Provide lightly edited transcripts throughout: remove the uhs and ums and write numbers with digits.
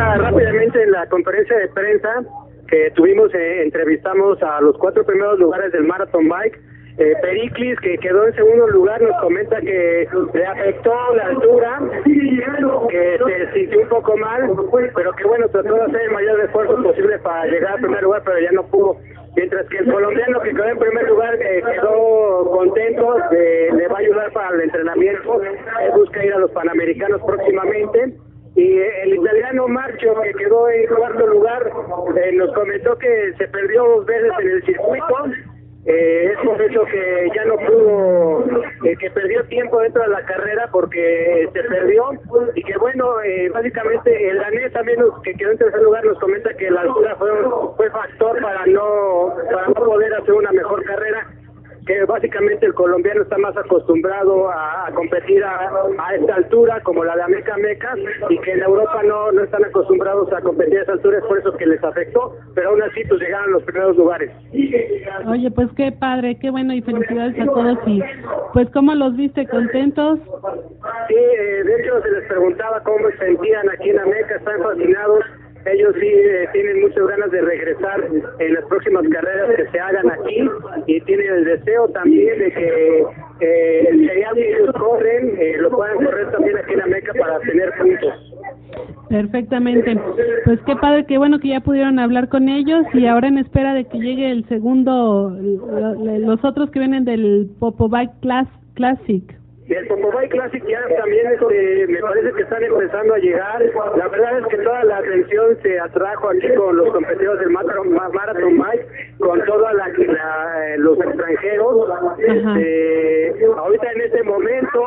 mira, rápidamente en la conferencia de prensa que tuvimos, entrevistamos a los 4 primeros lugares del Marathon Bike. Periclis, que quedó en segundo lugar, nos comenta que le afectó la altura, que se sintió un poco mal, pero que bueno, trató de hacer el mayor esfuerzo posible para llegar al primer lugar, pero ya no pudo. Mientras que el colombiano que quedó en primer lugar quedó contento, le va a ayudar para el entrenamiento, busca ir a los Panamericanos próximamente. Y el italiano Marcio, que quedó en cuarto lugar, nos comentó que se perdió 2 veces en el circuito. Es por eso que ya no pudo, que perdió tiempo dentro de la carrera porque se perdió, y que bueno, básicamente el danés también, que quedó en tercer lugar, nos comenta que la altura fue factor para no poder hacer una mejor carrera, que básicamente el colombiano está más acostumbrado a competir a esta altura, como la de Ameca Meca, y que en Europa no están acostumbrados a competir a esa altura, es por eso que les afectó, pero aún así pues llegaron a los primeros lugares. Oye, pues qué padre, qué bueno, y felicidades a todos. Y pues, ¿cómo los viste? ¿Contentos? Sí, de hecho se les preguntaba cómo se sentían aquí en Ameca, están fascinados. Ellos sí tienen muchas ganas de regresar en las próximas carreras que se hagan aquí, y tienen el deseo también de que el serial que ellos corren lo puedan correr también aquí en Ameca para tener puntos. Perfectamente. Pues qué padre, qué bueno que ya pudieron hablar con ellos, y ahora en espera de que llegue el segundo, los otros que vienen del Popobike Classic. El Popobike Classic ya también me parece que están empezando a llegar. La verdad es que toda la atención se atrajo aquí con los competidores del Marathon Bike, con todos los extranjeros. Ahorita en este momento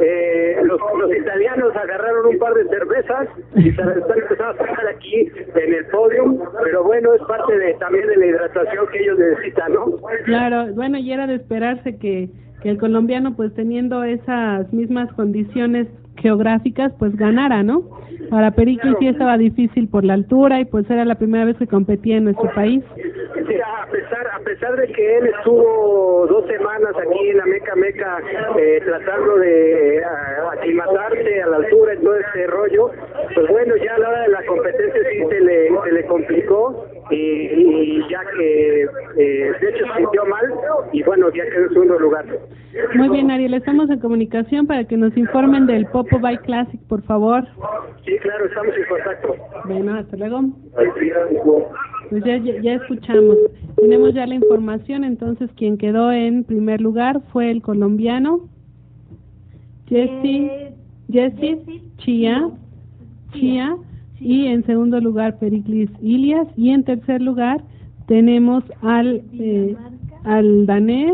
los italianos agarraron un par de cervezas y se las están empezando a sacar aquí en el podio, pero bueno, es parte también de la hidratación que ellos necesitan, ¿no? Claro, bueno, y era de esperarse que el colombiano, pues teniendo esas mismas condiciones geográficas, pues ganara, ¿no? Para Pericles sí estaba difícil por la altura, y pues era la primera vez que competía en nuestro país. Sí, a pesar de que él estuvo 2 semanas aquí en la Meca, tratando de aclimatarse a la altura y todo este rollo, pues bueno, ya a la hora de la competencia sí se le complicó, y ya que de hecho se sintió mal, y bueno, ya quedó en segundo lugar. Muy bien, Ariel, estamos en comunicación para que nos informen del Popobike Classic, por favor. Sí, claro, estamos en contacto. Bueno, hasta luego. Pues ya escuchamos. Tenemos ya la información. Entonces, quien quedó en primer lugar fue el colombiano Jesse Chia, y en segundo lugar Pericles Ilias, y en tercer lugar tenemos al danés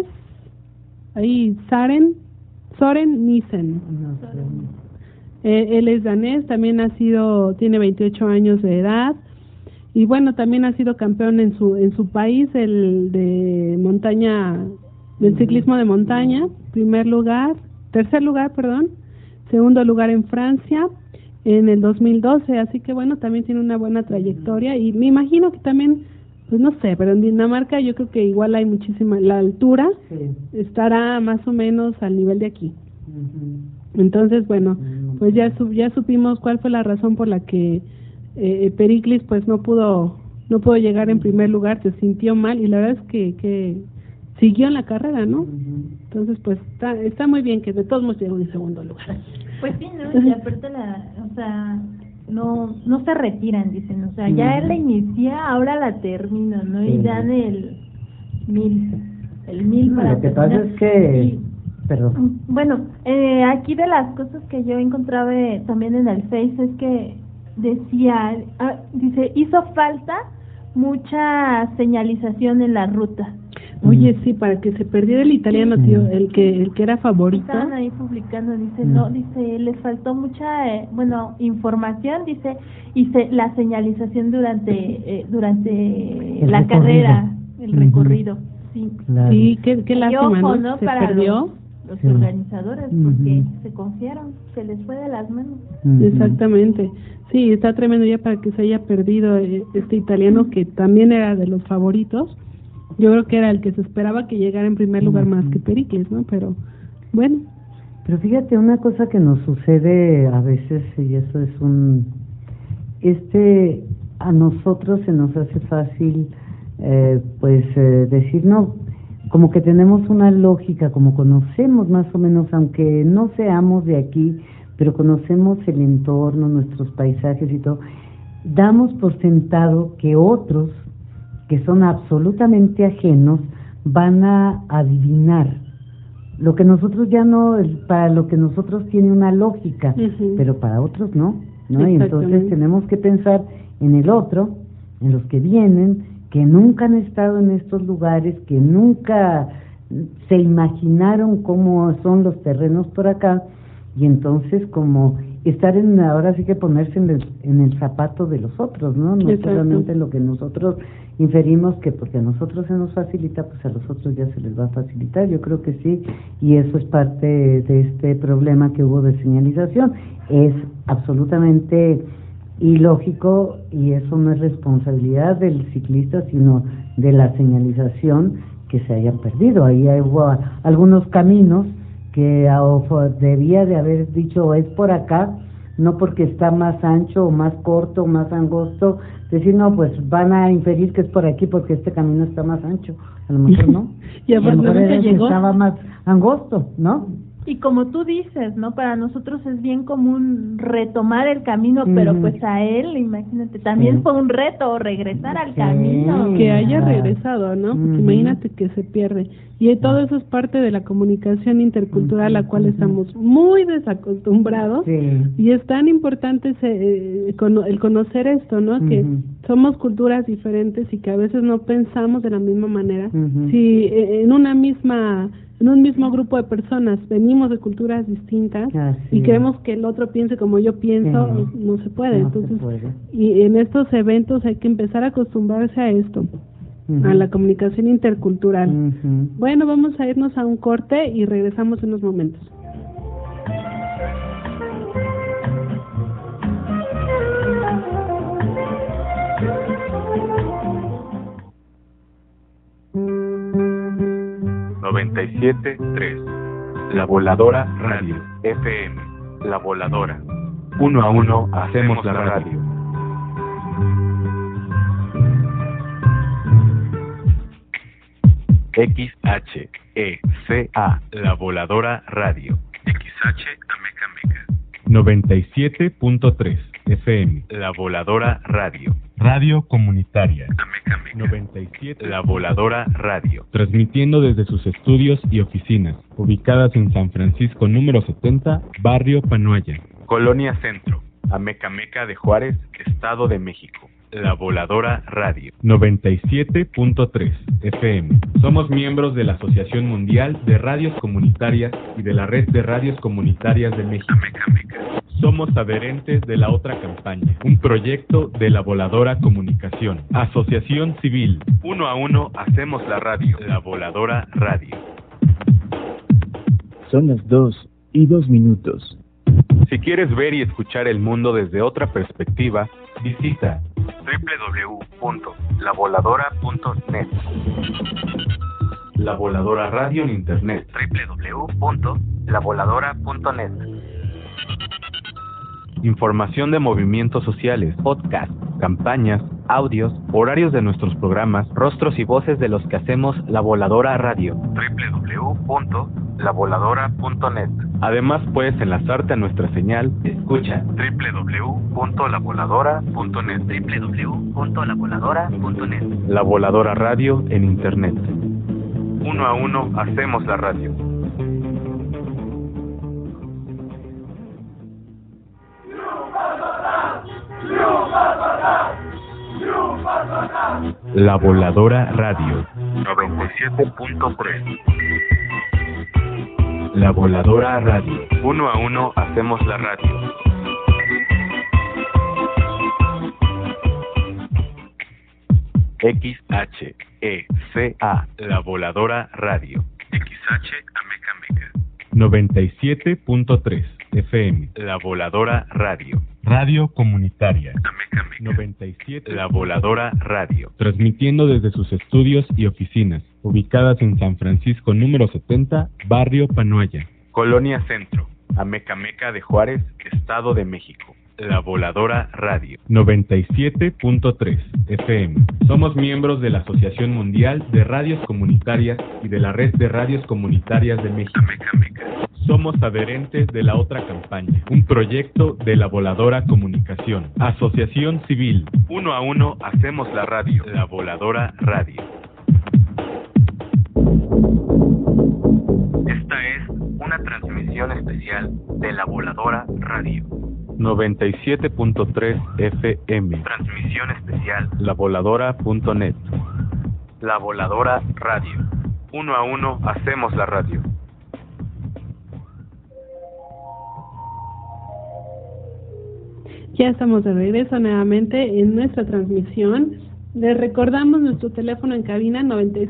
Soren Nissen. Él es danés, también tiene 28 años de edad, y bueno, también ha sido campeón en su país, el de montaña, del ciclismo de montaña, tercer lugar, segundo lugar en Francia en el 2012, así que bueno, también tiene una buena trayectoria, y me imagino que también, pues no sé, pero en Dinamarca yo creo que igual hay muchísima, la altura estará más o menos al nivel de aquí. Entonces, bueno, pues ya supimos cuál fue la razón por la que Pericles pues no pudo llegar en primer lugar, se sintió mal, y la verdad es que siguió en la carrera, ¿no? Entonces, pues está muy bien que de todos modos llegó en segundo lugar. Pues sí, ¿no? Y aparte no se retiran, dicen, o sea, ya él la inicia, ahora la termina, ¿no? Y dan el 1000 para lo que pasa es que perdón. Bueno, aquí de las cosas que yo encontraba también en el Face es que dice, hizo falta mucha señalización en la ruta. Oye, sí, para que se perdiera el italiano, tío, el que era favorito. Estaban ahí publicando, dice, les faltó mucha, información, dice, y la señalización durante la carrera, el recorrido. Sí, claro. Sí, qué lástima, ojo, ¿no? Se para perdió. Los organizadores, porque se confiaron, se les fue de las manos. Exactamente. Sí, está tremendo ya para que se haya perdido este italiano, que también era de los favoritos. Yo creo que era el que se esperaba que llegara en primer lugar más que Pericles, ¿no? Pero bueno. Pero fíjate, una cosa que nos sucede a veces, y eso es a nosotros se nos hace fácil decir no, como que tenemos una lógica, como conocemos más o menos, aunque no seamos de aquí, pero conocemos el entorno, nuestros paisajes y todo, damos por sentado que otros, que son absolutamente ajenos, van a adivinar lo que nosotros ya no, para lo que nosotros tiene una lógica, pero para otros no, ¿no? Y entonces tenemos que pensar en el otro, en los que vienen, que nunca han estado en estos lugares, que nunca se imaginaron cómo son los terrenos por acá, y entonces como estar ahora sí que ponerse en el zapato de los otros, ¿no? No solamente lo que nosotros inferimos que porque a nosotros se nos facilita, pues a los otros ya se les va a facilitar. Yo creo que sí, y eso es parte de este problema que hubo de señalización. Es absolutamente ilógico y eso no es responsabilidad del ciclista, sino de la señalización que se hayan perdido. Ahí hubo algunos caminos que debía de haber dicho es por acá, no porque está más ancho o más corto o más angosto, decir no, pues van a inferir que es por aquí porque este camino está más ancho, a lo mejor no, y a lo mejor estaba más angosto, ¿no? Y como tú dices, ¿no? Para nosotros es bien común retomar el camino, pero pues a él, imagínate, también fue un reto regresar al camino. Que haya regresado, ¿no? Porque imagínate que se pierde. Y todo eso es parte de la comunicación intercultural a la cual estamos muy desacostumbrados. Y es tan importante el conocer esto, ¿no? Que somos culturas diferentes y que a veces no pensamos de la misma manera. Si en un mismo grupo de personas venimos de culturas distintas y queremos que el otro piense como yo pienso, no se puede. Entonces, y en estos eventos hay que empezar a acostumbrarse a esto, a la comunicación intercultural. Bueno, vamos a irnos a un corte y regresamos en unos momentos. La Voladora Radio FM. La Voladora. 1 a 1 hacemos la radio. XHECA. La Voladora Radio. XH Amecameca. 97.3 FM. La Voladora Radio. Radio comunitaria. 97. La Voladora Radio. Transmitiendo desde sus estudios y oficinas, ubicadas en San Francisco número 70, Barrio Panoaya, Colonia Centro, Amecameca de Juárez, Estado de México. La Voladora Radio. 97.3 FM. Somos miembros de la Asociación Mundial de Radios Comunitarias y de la Red de Radios Comunitarias de México. Amecameca. Somos adherentes de la otra campaña, un proyecto de la Voladora Comunicación. Asociación Civil. 1 a 1 hacemos la radio. La Voladora Radio. Son las 2:02. Si quieres ver y escuchar el mundo desde otra perspectiva, visita www.lavoladora.net. La Voladora Radio en Internet. www.lavoladora.net. Información de movimientos sociales, podcasts, campañas, audios, horarios de nuestros programas, rostros y voces de los que hacemos La Voladora Radio. www.lavoladora.net. Además puedes enlazarte a nuestra señal. Escucha www.lavoladora.net. www.lavoladora.net. La Voladora Radio en Internet. 1 a 1 hacemos la radio. La Voladora Radio 97.3. La Voladora Radio. 1 a 1 hacemos la radio. XHECA. La Voladora Radio. XH Amecameca. 97.3 FM. La Voladora Radio. Radio comunitaria. 97. La Voladora Radio. Transmitiendo desde sus estudios y oficinas, ubicadas en San Francisco número 70, Barrio Panoaya, Colonia Centro, Amecameca de Juárez, Estado de México. La Voladora Radio 97.3 FM. Somos miembros de la Asociación Mundial de Radios Comunitarias y de la Red de Radios Comunitarias de México. Somos adherentes de la otra campaña, un proyecto de La Voladora Comunicación. Asociación Civil. 1 a 1 hacemos la radio. La Voladora Radio. Esta es una transmisión especial de La Voladora Radio 97.3 FM. Transmisión especial lavoladora.net. La Voladora Radio. 1 a 1 hacemos la radio. Ya estamos de regreso nuevamente en nuestra transmisión. Les recordamos nuestro teléfono en cabina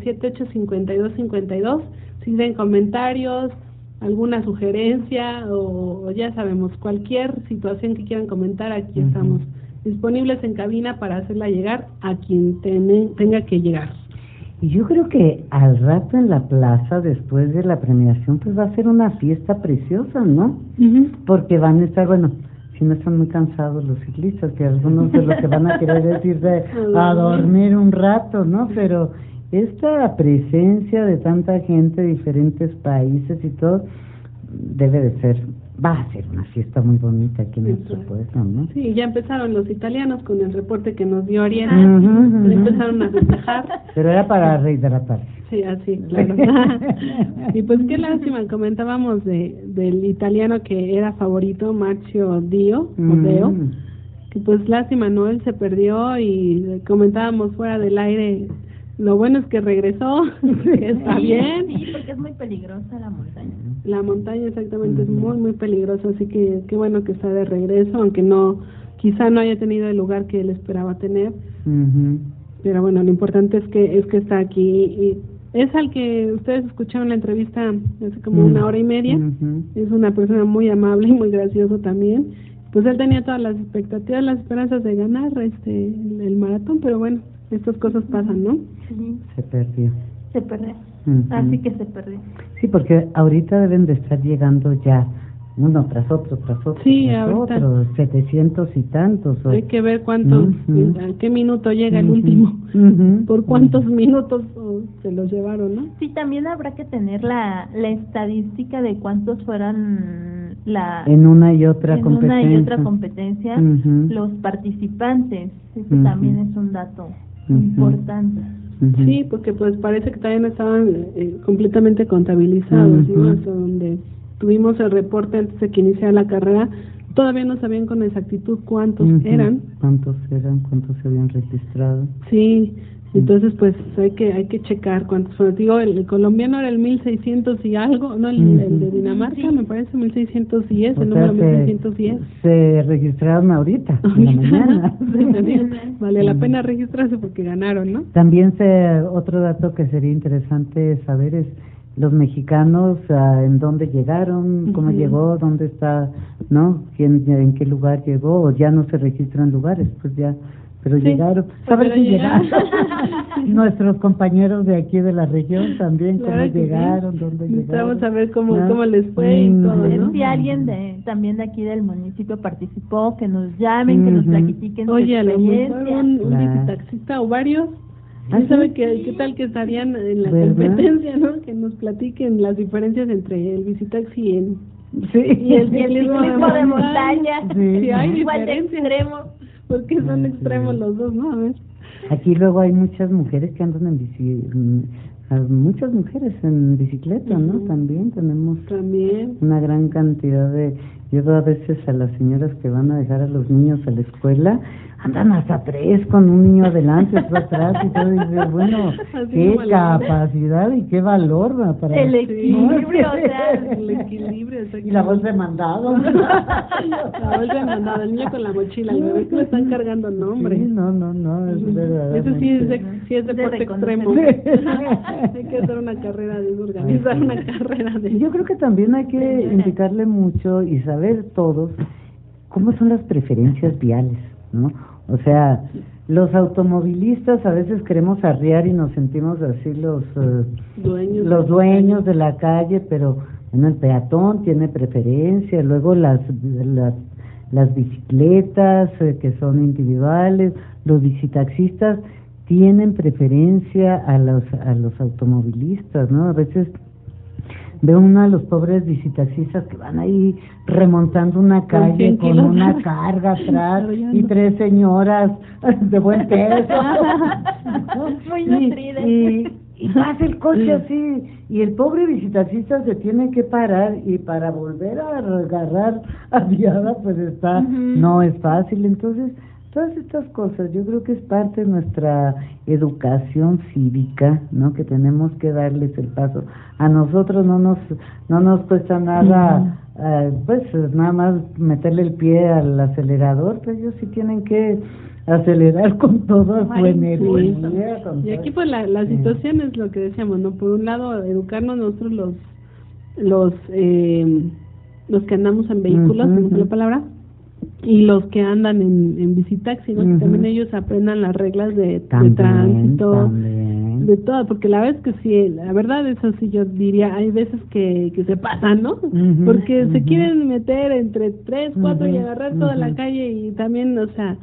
978-5252. Si tienen comentarios, alguna sugerencia o ya sabemos, cualquier situación que quieran comentar, aquí estamos disponibles en cabina para hacerla llegar a quien tenga que llegar. Y yo creo que al rato en la plaza, después de la premiación, pues va a ser una fiesta preciosa, ¿no? Porque van a estar, bueno, si no están muy cansados los ciclistas, que algunos de los que van a querer es irse a dormir un rato, ¿no? Pero esta presencia de tanta gente de diferentes países y todo, debe de ser, va a ser una fiesta muy bonita aquí en nuestro pueblo, ¿no? Sí, ya empezaron los italianos con el reporte que nos dio Ariel, empezaron a festejar. Pero era para rehidratarse. Sí, así, claro. Y pues qué lástima, comentábamos del italiano que era favorito, Marcio Deo, que pues lástima, ¿no? Él se perdió y comentábamos fuera del aire, lo bueno es que regresó, que está bien. Sí, porque es muy peligrosa la montaña. La montaña exactamente es muy, muy peligrosa, así que qué bueno que está de regreso, aunque no, quizá no haya tenido el lugar que él esperaba tener. Pero bueno, lo importante es que está aquí y es al que ustedes escucharon la entrevista hace como 1 hora y media. Es una persona muy amable y muy gracioso también. Pues él tenía todas las expectativas, las esperanzas de ganar el maratón, pero bueno, estas cosas pasan, ¿no? Sí. Se perdió. Así que se perdió. Sí, porque ahorita deben de estar llegando ya uno tras otro, sí, tras otro, 700 y tantos. Hay que ver cuántos, a qué minuto llega el último, por cuántos minutos se los llevaron, ¿no? Sí, también habrá que tener la estadística de cuántos fueron en una y otra competencia, los participantes. Eso también es un dato importante. Sí, porque pues parece que todavía no estaban completamente contabilizados, ¿no? Hasta donde tuvimos el reporte antes de que iniciara la carrera, todavía no sabían con exactitud cuántos eran. Cuántos se habían registrado. Sí, entonces pues hay que checar cuántos fueron. Digo, el colombiano era el 1600 y algo, no, el de Dinamarca me parece 1610, el número 1610. Se registraron ahorita, en la mañana. Vale la pena registrarse porque ganaron, ¿no? También otro dato que sería interesante saber es los mexicanos, en dónde llegaron, cómo llegó, dónde está, ¿no? En qué lugar llegó, o ya no se registran lugares, pues ya, pero llegaron. Saber si llegaron. Nuestros compañeros de aquí de la región también, claro, cómo llegaron, dónde llegaron. Vamos a ver cómo les fue y todo, ¿no? Si alguien también de aquí del municipio participó, que nos llamen, que nos platiquen. Oye, a lo mejor un visitaxista o varios. ¿Quién sabe qué tal que estarían en la competencia, ¿no? Que nos platiquen las diferencias entre el visitaxi y el ciclismo de montaña. Sí, hay igual diferencias. De extremo. Porque son extremos los dos, ¿no? A ver. Aquí luego hay muchas mujeres que andan en muchas mujeres en bicicleta, ¿no? También tenemos una gran cantidad de... Yo veo a veces a las señoras que van a dejar a los niños a la escuela, andan hasta 3 con un niño adelante, otro atrás, y todo, y dices, bueno, qué capacidad y qué valor para... El equilibrio, el equilibrio, y la bolsa de mandado. La bolsa de mandado, el niño con la mochila, el bebé que lo están cargando, no, hombre. Sí, no, es verdad. Eso sí es deporte extremo. Hay que hacer una carrera organizar una carrera de... Yo creo que también hay que indicarle mucho y saber todos cómo son las preferencias viales, ¿no? O sea, los automovilistas a veces queremos arriar y nos sentimos así los dueños de la calle, pero bueno, el peatón tiene preferencia, luego las las bicicletas que son individuales, los bicitaxistas tienen preferencia a los automovilistas, ¿no? A veces ve uno a los pobres bicitaxistas que van ahí remontando una calle con una carga atrás y 3 señoras de buen peso. Muy nutridas. Y pasa el coche así, y el pobre bicitaxista se tiene que parar, y para volver a agarrar a viada, pues está, no es fácil. Entonces, todas estas cosas, yo creo que es parte de nuestra educación cívica, ¿no? Que tenemos que darles el paso. A nosotros no nos cuesta nada, pues nada más meterle el pie al acelerador, pues ellos sí tienen que acelerar con toda su energía. Y aquí pues la situación es lo que decíamos, ¿no? Por un lado, educarnos nosotros los que andamos en vehículos, no sé la palabra, y los que andan en bicitaxi, ¿no? Que también ellos aprendan las reglas de tránsito, de todo, porque la verdad es que sí, la verdad eso sí yo diría, hay veces que se pasan, ¿no? Porque se quieren meter entre 3, 4 y agarrar toda la calle, y también, o sea,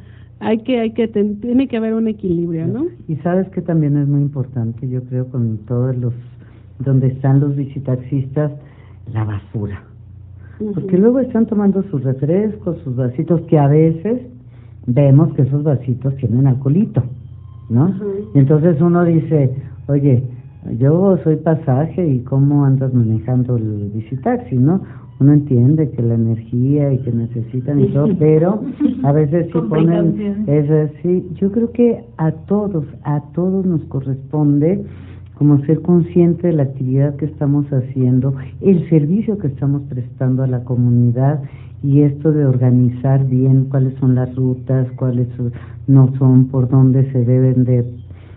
tiene que haber un equilibrio, ¿no? Y sabes que también es muy importante, yo creo, con todos donde están los bicitaxistas, la basura. Porque luego están tomando sus refrescos, sus vasitos, que a veces vemos que esos vasitos tienen alcoholito, ¿no? Y entonces uno dice, oye, yo soy pasaje, ¿y cómo andas manejando el bicitaxi, no? Uno entiende que la energía y que necesitan y todo, pero a veces sí ponen eso. Sí, yo creo que a todos nos corresponde como ser consciente de la actividad que estamos haciendo, el servicio que estamos prestando a la comunidad, y esto de organizar bien cuáles son las rutas, cuáles no son, por dónde se deben de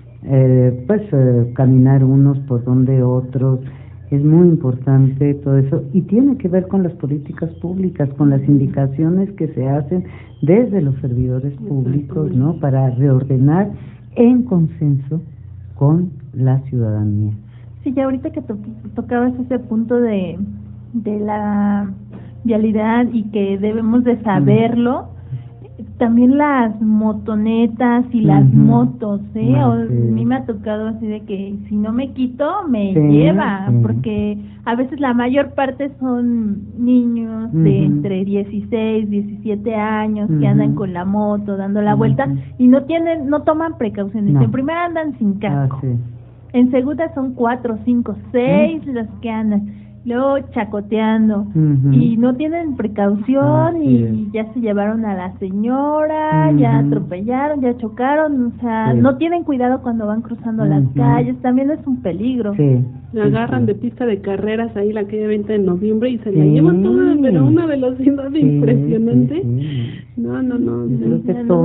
caminar unos, por dónde otros. Es muy importante todo eso, y tiene que ver con las políticas públicas, con las indicaciones que se hacen desde los servidores públicos, ¿no? Para reordenar en consenso con la ciudadanía. Sí, ya ahorita que tocabas ese punto de la vialidad y que debemos de saberlo, también las motonetas y las motos, a mí me ha tocado así de que si no me quito me lleva, porque a veces la mayor parte son niños de entre 16, 17 años que andan con la moto dando la vuelta y no toman precauciones. En primera andan sin casco, en segunda son 4, 5, 6 los que andan, luego chacoteando y no tienen precaución y ya se llevaron a la señora, ya atropellaron, ya chocaron, o sea, no tienen cuidado cuando van cruzando las calles, también es un peligro. La agarran de pista de carreras ahí la calle 20 de noviembre y se la llevan toda, pero a una velocidad impresionante. No. Los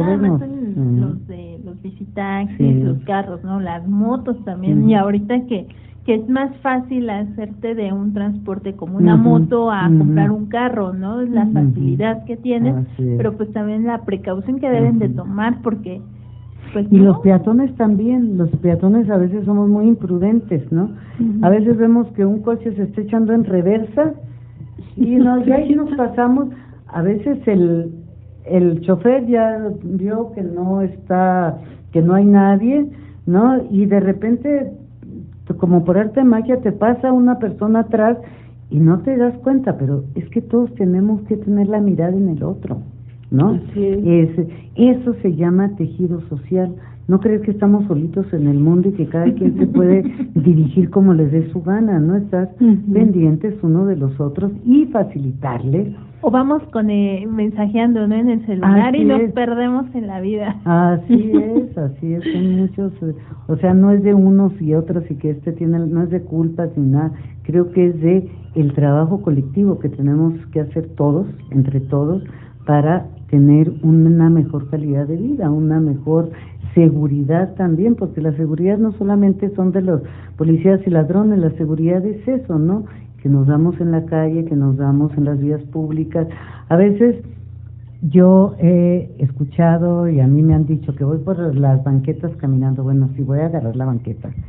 bicitaxis, los carros, ¿no? Las motos también, y ahorita que es más fácil hacerte de un transporte como una moto a comprar un carro, ¿no? Es la facilidad que tienes, pero pues también la precaución que deben de tomar, porque pues y los peatones también, los peatones a veces somos muy imprudentes, ¿no? A veces vemos que un coche se está echando en reversa y ahí nos pasamos. A veces el chofer ya vio que no hay nadie, ¿no? Y de repente, como por arte de magia, te pasa una persona atrás y no te das cuenta, pero es que todos tenemos que tener la mirada en el otro, ¿no? Eso se llama tejido social. No crees que estamos solitos en el mundo y que cada quien se puede dirigir como les dé su gana, ¿no? Estás pendientes uno de los otros y facilitarles. O vamos mensajeando, ¿no? En el celular y nos perdemos en la vida. Así es, son muchos, o sea, no es de unos y otros y que no es de culpas ni nada, creo que es de el trabajo colectivo que tenemos que hacer todos, entre todos, para tener una mejor calidad de vida, una mejor seguridad también, porque la seguridad no solamente son de los policías y ladrones, la seguridad es eso, ¿no? Que nos damos en la calle, que nos damos en las vías públicas. A veces yo he escuchado y a mí me han dicho que voy por las banquetas caminando, bueno, sí voy a agarrar la banqueta,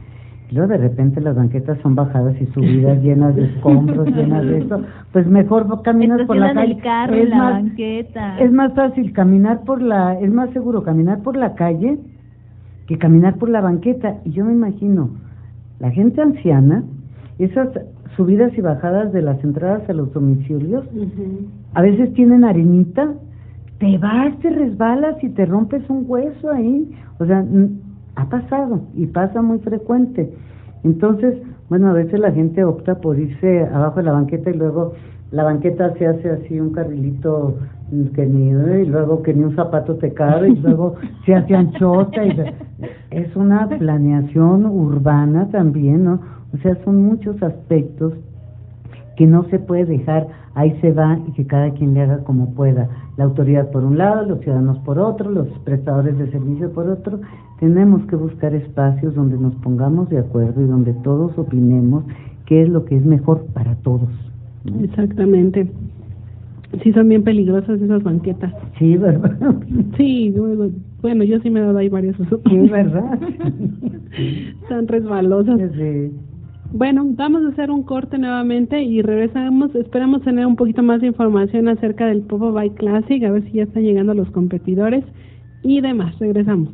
Luego de repente las banquetas son bajadas y subidas llenas de escombros, llenas de eso. Pues mejor caminas por la calle. El carro y la banqueta. Es más fácil es más seguro caminar por la calle que caminar por la banqueta. Y yo me imagino, la gente anciana, esas subidas y bajadas de las entradas a los domicilios, a veces tienen arenita, te vas, te resbalas y te rompes un hueso ahí. O sea, ha pasado y pasa muy frecuente. Entonces, bueno, a veces la gente opta por irse abajo de la banqueta y luego la banqueta se hace así un carrilito y luego que ni un zapato te cabe y luego se hace anchota. Es una planeación urbana también, ¿no? O sea, son muchos aspectos que no se puede dejar, ahí se va y que cada quien le haga como pueda. La autoridad por un lado, los ciudadanos por otro, los prestadores de servicio por otro. Tenemos que buscar espacios donde nos pongamos de acuerdo y donde todos opinemos qué es lo que es mejor para todos, ¿no? Exactamente. Sí, son bien peligrosas esas banquetas. Sí, ¿verdad? Sí, bueno, yo sí me he dado ahí varias. Sí, ¿verdad? Están resbalosas. Sí. Bueno, vamos a hacer un corte nuevamente y regresamos. Esperamos tener un poquito más de información acerca del Popo Bike Classic, a ver si ya están llegando los competidores y demás. Regresamos.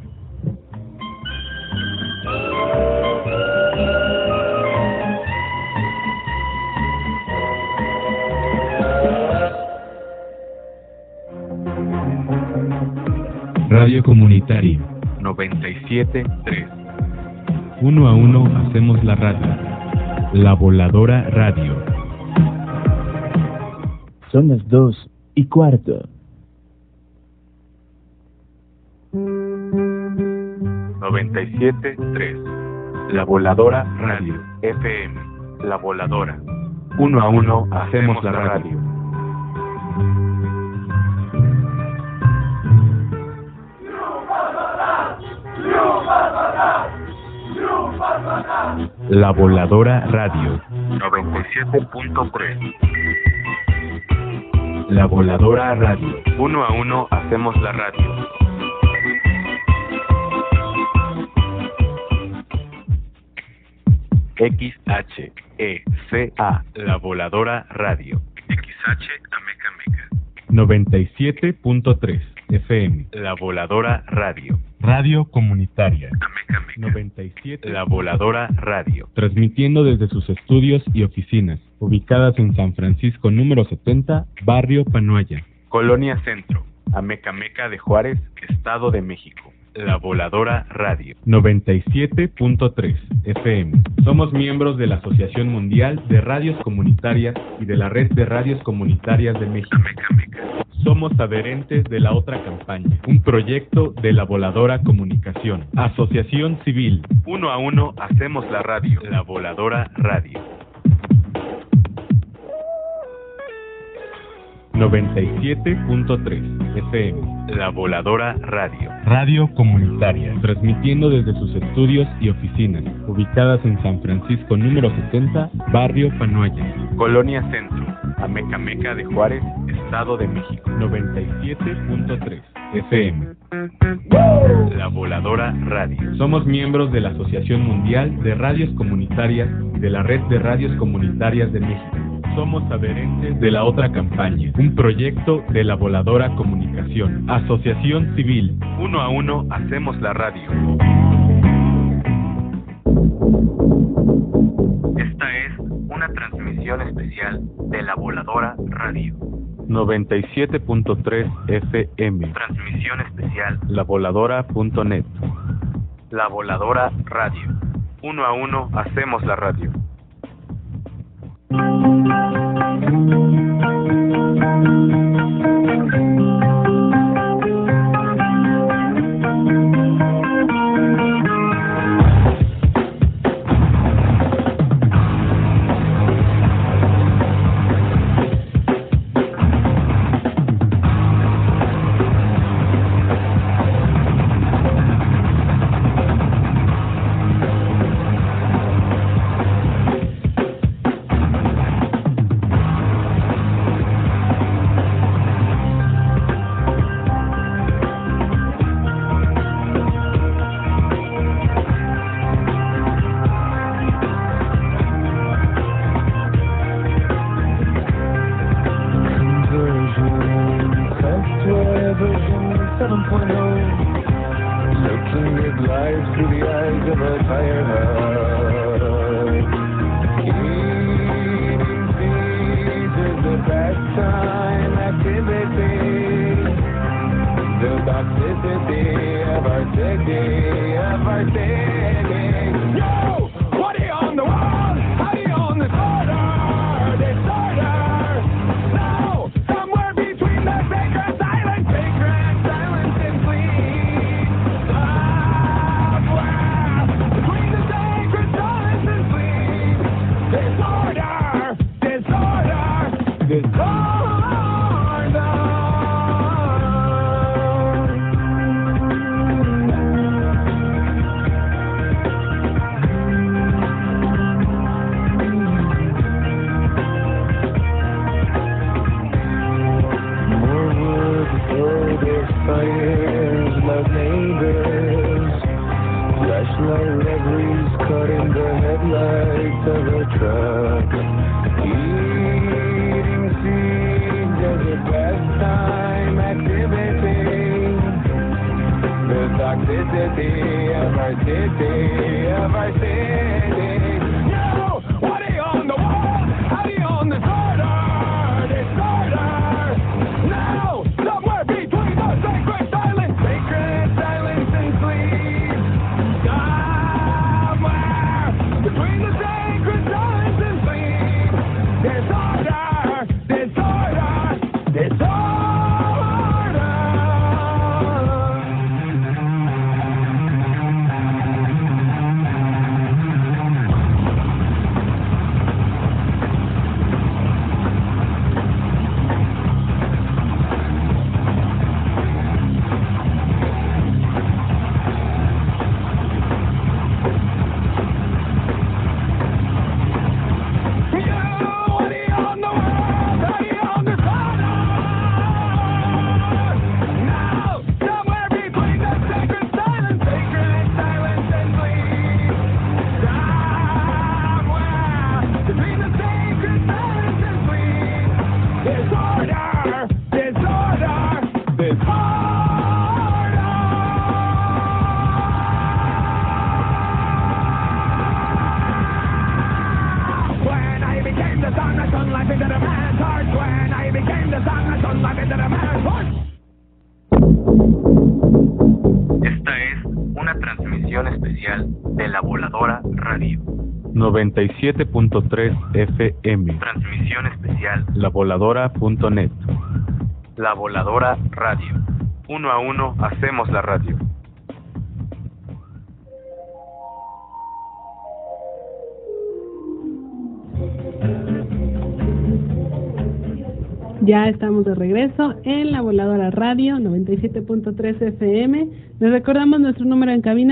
Radio Comunitaria 97.3. Uno a uno hacemos la radio. La Voladora Radio. Son las 2:15. 97.3. La Voladora Radio. FM. La Voladora. Uno a uno hacemos la radio. La Voladora Radio 97.3. La Voladora Radio. Uno a uno hacemos la radio. XHECA. La Voladora Radio. XH Ameca Meca. 97.3 FM. La Voladora Radio. Radio Comunitaria. 97. La Voladora Radio. Transmitiendo desde sus estudios y oficinas, ubicadas en San Francisco número 70, Barrio Panoaya, Colonia Centro, Ameca Meca de Juárez, Estado de México. La Voladora Radio 97.3 FM. Somos miembros de la Asociación Mundial de Radios Comunitarias y de la Red de Radios Comunitarias de México. Somos adherentes de la otra campaña, un proyecto de la Voladora Comunicación. Asociación Civil. Uno a uno hacemos la radio. La Voladora Radio 97.3 FM. La Voladora Radio. Radio Comunitaria. Transmitiendo desde sus estudios y oficinas, ubicadas en San Francisco número 70, Barrio Panoaya, Colonia Centro, Ameca Meca de Juárez, Estado de México. 97.3 FM. La Voladora Radio. Somos miembros de la Asociación Mundial de Radios Comunitarias y de la Red de Radios Comunitarias de México. Somos adherentes de la otra campaña, un proyecto de la Voladora Comunicación. Asociación Civil. Uno a uno hacemos la radio. Esta es una transmisión especial de la Voladora Radio 97.3 FM. Transmisión especial lavoladora.net. La Voladora Radio. Uno a uno hacemos la radio. life through the eyes of a tired heart. Eating seeds is the pastime activity. The toxicity of our city, Yo! What are you on the wall? How do you own disorder? No! Somewhere between the sacred silence and sleep. Somewhere between the sacred silence and sleep. Disorder. Fires, love neighbors, flashlight reveries caught in the headlights of a truck. Eating seeds as a pastime activity. The toxicity of our city, Yo! What are you on the wall? How do you own disorder? No! Somewhere between the sacred silence and sleep. Somewhere between the sacred silence and sleep. Disorder. Esta es una transmisión especial de La Voladora Radio. 97.3 FM. Transmisión especial lavoladora.net. La Voladora Radio. 1 a 1 hacemos la radio. Ya estamos de regreso en La Voladora Radio 97.3 FM. Les recordamos nuestro número en cabina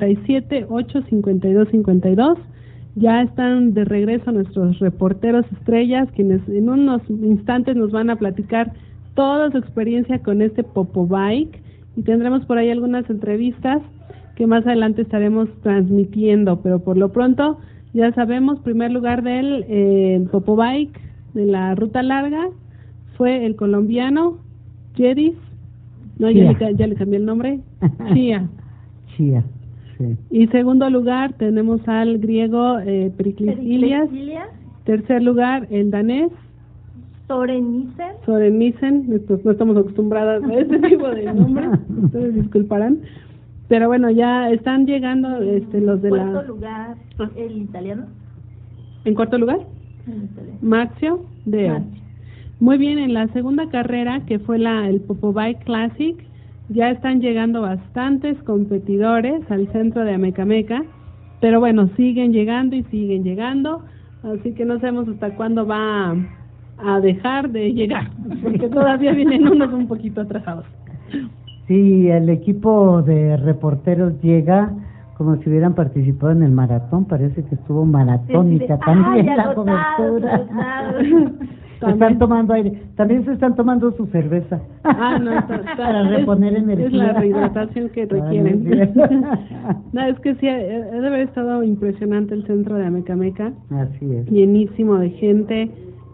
978-5252. Ya están de regreso nuestros reporteros estrellas, quienes en unos instantes nos van a platicar toda su experiencia con este Popo Bike, y tendremos por ahí algunas entrevistas que más adelante estaremos transmitiendo, pero por lo pronto ya sabemos, primer lugar del Popo Bike de la ruta larga fue el colombiano Jedis, no, ya le cambié el nombre, Chia, sí. Y segundo lugar tenemos al griego Pericles Ilias. Tercer lugar el danés Soren Nissen. No estamos acostumbradas a este tipo de nombres, ustedes disculparán, pero bueno, ya están llegando los de cuarto lugar el italiano. ¿En cuarto lugar? Maxio Deo. Muy bien, en la segunda carrera, que fue el Popo Bike Classic, ya están llegando bastantes competidores al centro de Amecameca, pero bueno, siguen llegando, así que no sabemos hasta cuándo va a dejar de llegar, porque todavía vienen unos un poquito atrasados. Sí, el equipo de reporteros llega como si hubieran participado en el maratón, parece que estuvo maratónica también la cobertura. Están tomando aire, también se están tomando su cerveza para reponer energía. Es la rehidratación que requieren. No, es que sí, debe haber estado impresionante el centro de Amecameca. Así es. Llenísimo de gente,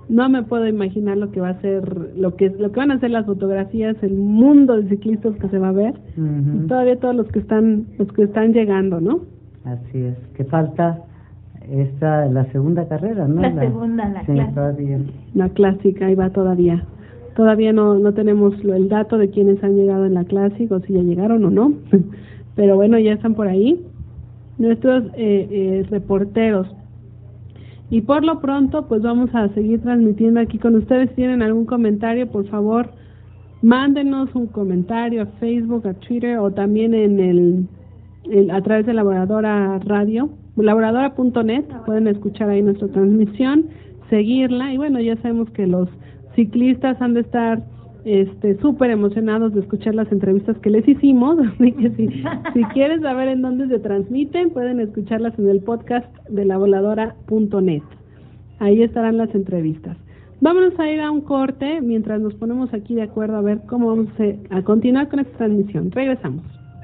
no me puedo imaginar lo que va a ser, lo que van a ser las fotografías, el mundo de ciclistas que se va a ver, y todavía todos los que están llegando, ¿no? Así es, que falta la segunda carrera, ¿no? La segunda, sí, clásica. Todavía. La clásica, ahí va todavía. Todavía no tenemos el dato de quiénes han llegado en la clásica, o si ya llegaron o no, pero bueno, ya están por ahí nuestros reporteros. Y por lo pronto, pues vamos a seguir transmitiendo aquí con ustedes. Si tienen algún comentario, por favor, mándenos un comentario a Facebook, a Twitter, o también a través de Laboradora Radio, laboradora.net. Pueden escuchar ahí nuestra transmisión, seguirla, y bueno, ya sabemos que los ciclistas han de estar súper emocionados de escuchar las entrevistas que les hicimos, así que si quieren saber en dónde se transmiten, pueden escucharlas en el podcast de laboradora.net. Ahí estarán las entrevistas. Vámonos a ir a un corte mientras nos ponemos aquí de acuerdo a ver cómo vamos a continuar con esta transmisión. Regresamos.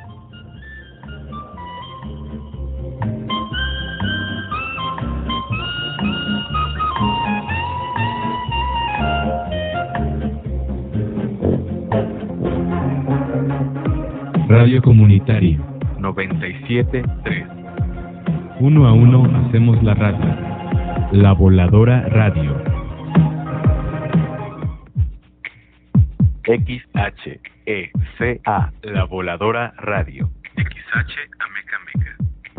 Radio Comunitaria 97.3. Uno a uno hacemos la radio. La Voladora Radio. XHECA, La Voladora Radio. XH Ameca Meca.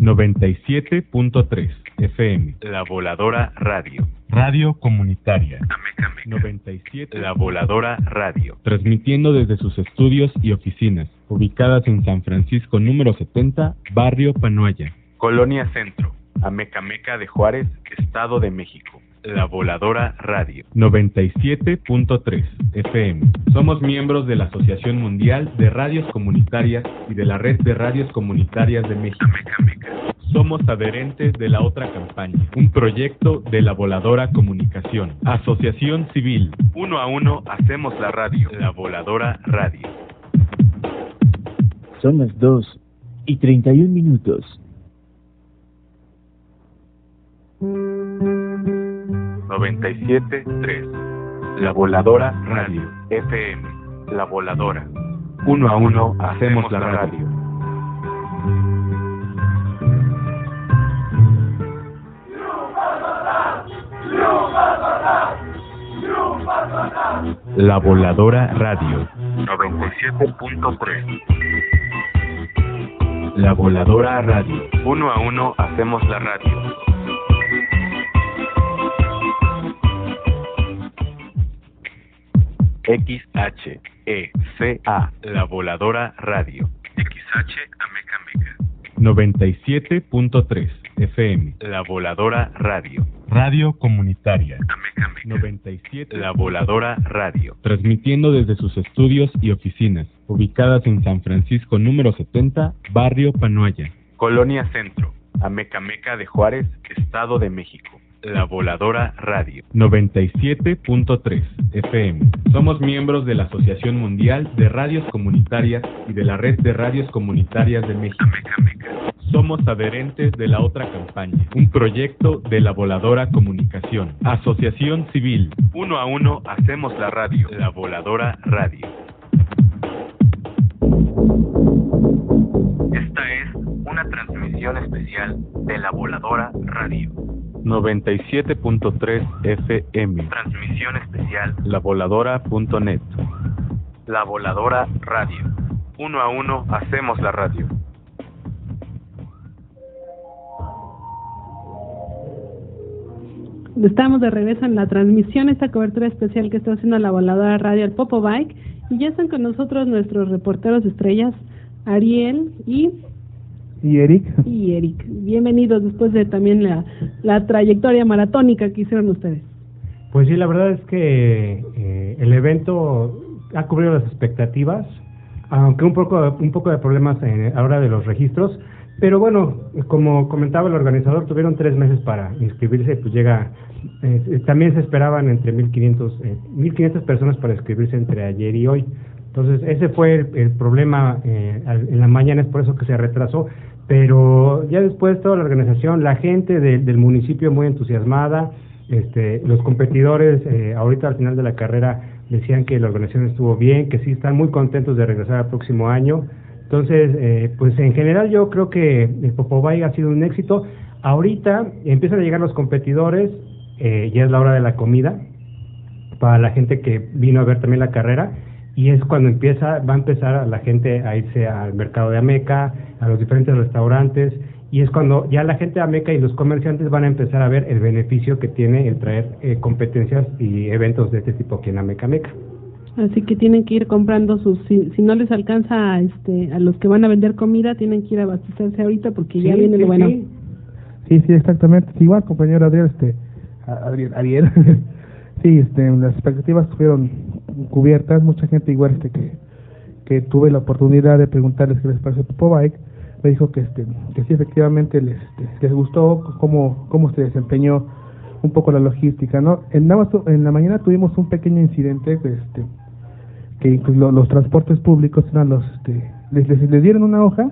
97.3 FM, La Voladora Radio. Radio Comunitaria. Ameca Meca. 97, La Voladora Radio. Transmitiendo desde sus estudios y oficinas, ubicadas en San Francisco número 70, Barrio Panoaya. Colonia Centro, Ameca Meca de Juárez, Estado de México. La Voladora Radio. 97.3 FM. Somos miembros de la Asociación Mundial de Radios Comunitarias y de la Red de Radios Comunitarias de México. Ameca Meca. Somos adherentes de la otra campaña, un proyecto de La Voladora Comunicación. Asociación Civil. Uno a uno hacemos la radio. La Voladora Radio. Son las 2:31. 97.3. La Voladora Radio. FM. La Voladora. Uno a uno hacemos la radio. La Voladora Radio. 97.3. La Voladora Radio. Uno a uno hacemos la radio. XHECA, La Voladora Radio. XH Ameca Meca. 97.3 FM, La Voladora Radio. Radio Comunitaria. Ameca Meca. 97, La Voladora Radio. Transmitiendo desde sus estudios y oficinas, ubicadas en San Francisco número 70, Barrio Panoaya. Colonia Centro, Ameca Meca de Juárez, Estado de México. La Voladora Radio. 97.3 FM. Somos miembros de la Asociación Mundial de Radios Comunitarias y de la Red de Radios Comunitarias de México. Ameca Meca. Somos adherentes de la otra campaña, un proyecto de La Voladora Comunicación. Asociación Civil. Uno a uno hacemos la radio. La Voladora Radio. Esta es una transmisión especial de La Voladora Radio. 97.3 FM. Transmisión especial lavoladora.net. La Voladora Radio. Uno a uno hacemos la radio. Estamos de regreso en la transmisión, esta cobertura especial que está haciendo La Voladora Radio, el Popo Bike, y ya están con nosotros nuestros reporteros estrellas, Ariel y Eric. Bienvenidos después de también la trayectoria maratónica que hicieron ustedes. Pues sí, la verdad es que el evento ha cubrido las expectativas, aunque un poco de problemas a la hora de los registros, pero bueno, como comentaba el organizador, tuvieron 3 meses para inscribirse, pues también se esperaban entre 1,500 personas para inscribirse entre ayer y hoy. Entonces ese fue el problema en la mañana, es por eso que se retrasó, pero ya después toda la organización, la gente del municipio muy entusiasmada, los competidores ahorita al final de la carrera decían que la organización estuvo bien, que sí están muy contentos de regresar al próximo año. Entonces, pues en general yo creo que el Popobike ha sido un éxito. Ahorita empiezan a llegar los competidores, ya es la hora de la comida para la gente que vino a ver también la carrera, y es cuando va a empezar la gente a irse al mercado de Ameca, a los diferentes restaurantes, y es cuando ya la gente de Ameca y los comerciantes van a empezar a ver el beneficio que tiene el traer competencias y eventos de este tipo aquí en Ameca. Así que tienen que ir comprando si no les alcanza a los que van a vender comida, tienen que ir a abastecerse ahorita porque ya viene lo bueno. Sí, exactamente. Igual, compañero Adriel, Ariel. Sí, las expectativas fueron cubiertas. Mucha gente igual que tuve la oportunidad de preguntarles qué les pareció Popobike, me dijo que sí, efectivamente les gustó cómo se desempeñó un poco la logística, ¿no? En la mañana tuvimos un pequeño incidente que incluso los transportes públicos eran les dieron una hoja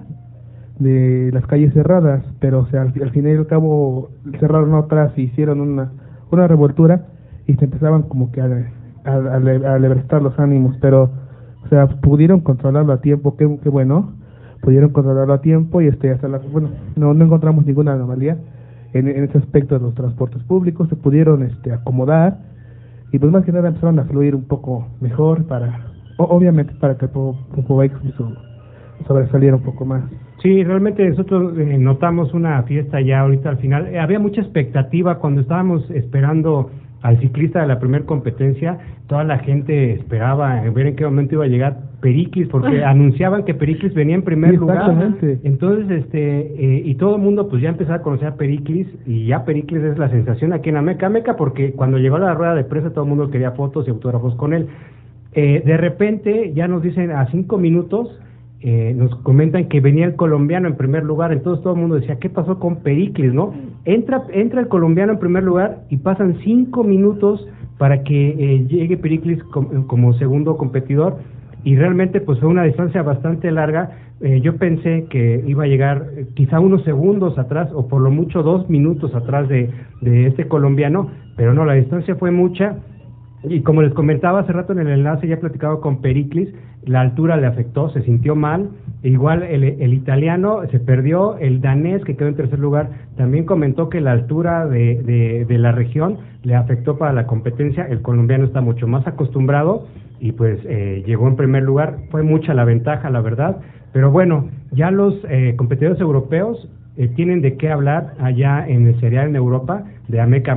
de las calles cerradas, pero o sea, al fin y al cabo cerraron otras y hicieron una revoltura y se empezaban como que a lebrestar los ánimos, pero o sea, pudieron controlarlo a tiempo, qué bueno, pudieron controlarlo a tiempo y hasta no encontramos ninguna anomalía en ese aspecto de los transportes públicos, se pudieron acomodar y pues más que nada empezaron a fluir un poco mejor obviamente para que el Popobike sobresaliera un poco más. Sí, realmente nosotros notamos una fiesta ya ahorita al final. Había mucha expectativa cuando estábamos esperando al ciclista de la primera competencia. Toda la gente esperaba ver en qué momento iba a llegar Periclis, porque anunciaban que Periclis venía en primer lugar. Entonces, y todo el mundo pues ya empezaba a conocer a Periclis, y ya Periclis es la sensación aquí en Ameca, porque cuando llegó a la rueda de prensa todo el mundo quería fotos y autógrafos con él. De repente ya nos dicen a 5 minutos, nos comentan que venía el colombiano en primer lugar. Entonces todo el mundo decía, ¿qué pasó con Periclis, no? Entra el colombiano en primer lugar y pasan 5 minutos para que llegue Periclis como segundo competidor, y realmente pues fue una distancia bastante larga. Yo pensé que iba a llegar quizá unos segundos atrás, o por lo mucho 2 minutos atrás de este colombiano, pero no, la distancia fue mucha. Y como les comentaba hace rato en el enlace, ya he platicado con Periclis, la altura le afectó, se sintió mal. Igual el italiano se perdió, el danés que quedó en tercer lugar también comentó que la altura de la región le afectó para la competencia. El colombiano está mucho más acostumbrado y pues llegó en primer lugar. Fue mucha la ventaja, la verdad, pero bueno, ya los competidores europeos tienen de qué hablar allá en el serial en Europa de Ameca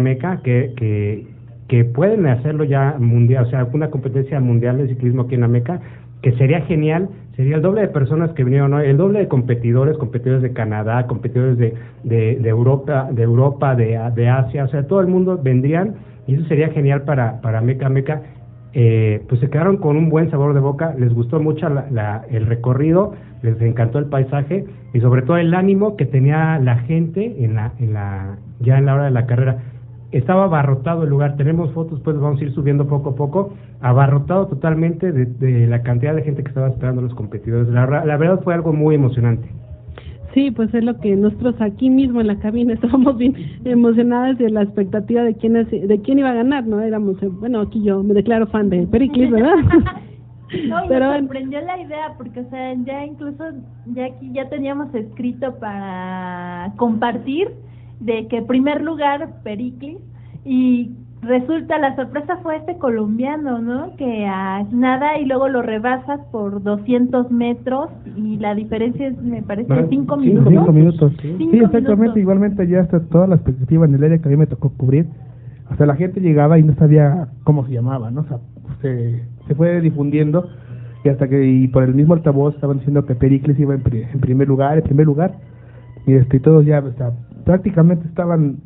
que pueden hacerlo ya mundial, o sea, una competencia mundial de ciclismo aquí en Ameca, que sería genial. Sería el doble de personas que vinieron, ¿no? El doble de competidores de Canadá, competidores de Europa, de Asia, o sea, todo el mundo vendrían, y eso sería genial para Ameca. Pues se quedaron con un buen sabor de boca, les gustó mucho el recorrido, les encantó el paisaje y sobre todo el ánimo que tenía la gente ya en la hora de la carrera. Estaba abarrotado el lugar, tenemos fotos, pues vamos a ir subiendo poco a poco, abarrotado totalmente de la cantidad de gente que estaba esperando a los competidores. La verdad fue algo muy emocionante. Sí, pues es lo que nosotros aquí mismo en la cabina estábamos bien emocionadas de la expectativa de quién iba a ganar, ¿no? Éramos, bueno, aquí yo me declaro fan de Periclis, ¿verdad? No, y me sorprendió la idea, porque, o sea, ya incluso, ya aquí ya teníamos escrito para compartir de que primer lugar Periclis, y resulta la sorpresa fue este colombiano, ¿no? Que a nada y luego lo rebasas por 200 metros y la diferencia es, me parece, 5 minutos. 5 minutos, sí, exactamente. Minutos. Igualmente ya está toda la expectativa en el área que a mí me tocó cubrir. Hasta la gente llegaba y no sabía cómo se llamaba, ¿no? O sea, se fue difundiendo, y hasta que por el mismo altavoz estaban diciendo que Periclis iba en primer lugar, y todos ya, o sea, prácticamente estaban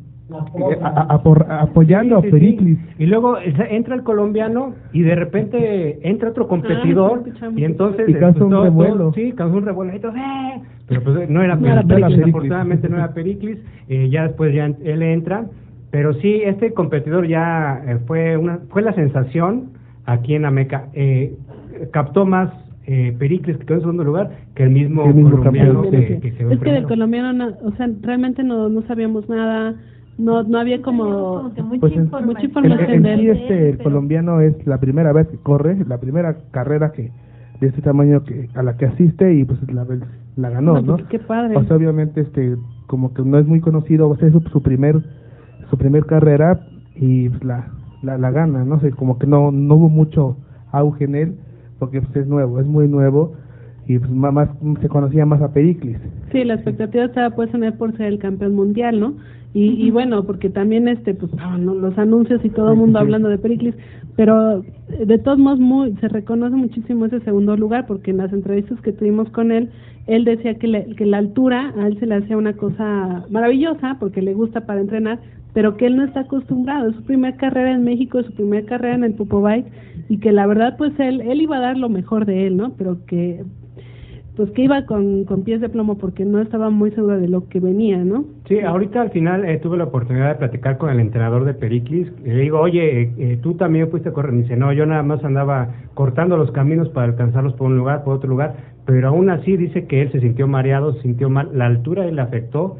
apoyando a Periclis. Sí. Y luego entra el colombiano y de repente entra otro competidor y entonces causó un revuelo. Causó un revuelo. Pero pues no era Periclis, afortunadamente no era Periclis. Ya después él entra, pero sí, este competidor ya fue la sensación aquí en Ameca. Captó más Periclis, que quedó en segundo lugar, que el mismo colombiano que se es que del colombiano o sea, realmente no sabíamos nada, no había como que mucha Pues mucha información. información de sí, él. el colombiano es la primera vez que corre, la primera carrera que de este tamaño que a la que asiste y pues la ganó, No, ¿no? pues, qué padre. O sea, obviamente como que no es muy conocido, va a ser su primer carrera y pues, la gana, no sé, como que no hubo mucho auge en él porque pues, es nuevo, es muy nuevo y pues más se conocía más a Pericles. Sí, la expectativa estaba puesta en él por ser el campeón mundial, ¿no? Y bueno, porque también pues no, los anuncios y todo el mundo hablando de Pericles, pero de todos modos se reconoce muchísimo ese segundo lugar, porque en las entrevistas que tuvimos con él decía que la altura a él se le hacía una cosa maravillosa porque le gusta para entrenar, pero que él no está acostumbrado, es su primera carrera en México, es su primera carrera en el Popobike, y que la verdad pues él iba a dar lo mejor de él, ¿no? Pero que pues que iba con pies de plomo porque no estaba muy seguro de lo que venía, ¿no? Sí, ahorita al final tuve la oportunidad de platicar con el entrenador de Pericles y le digo, oye, ¿tú también fuiste a correr? Y dice, no, yo nada más andaba cortando los caminos para alcanzarlos por un lugar, por otro lugar, pero aún así dice que él se sintió mareado, se sintió mal, la altura le afectó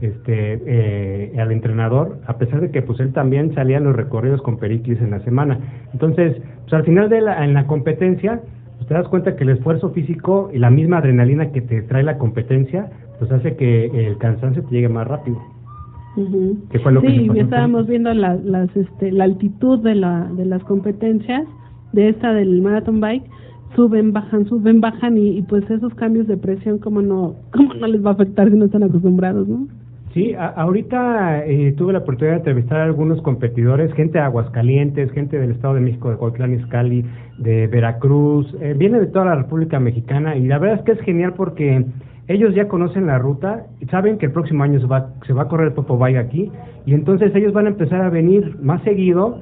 al entrenador, a pesar de que pues él también salía en los recorridos con Pericles en la semana. Entonces, pues al final en la competencia, pues te das cuenta que el esfuerzo físico y la misma adrenalina que te trae la competencia, pues hace que el cansancio te llegue más rápido. Uh-huh. ¿Qué fue lo que sí, pasó? Estábamos viendo la altitud de las competencias de esta del Marathon Bike, suben, bajan y pues esos cambios de presión cómo no les va a afectar si no están acostumbrados, ¿no? Sí, ahorita tuve la oportunidad de entrevistar a algunos competidores, gente de Aguascalientes, gente del Estado de México, de Cuautitlán Izcalli, de Veracruz, viene de toda la República Mexicana y la verdad es que es genial porque ellos ya conocen la ruta, saben que el próximo año se va a correr el Popobike aquí y entonces ellos van a empezar a venir más seguido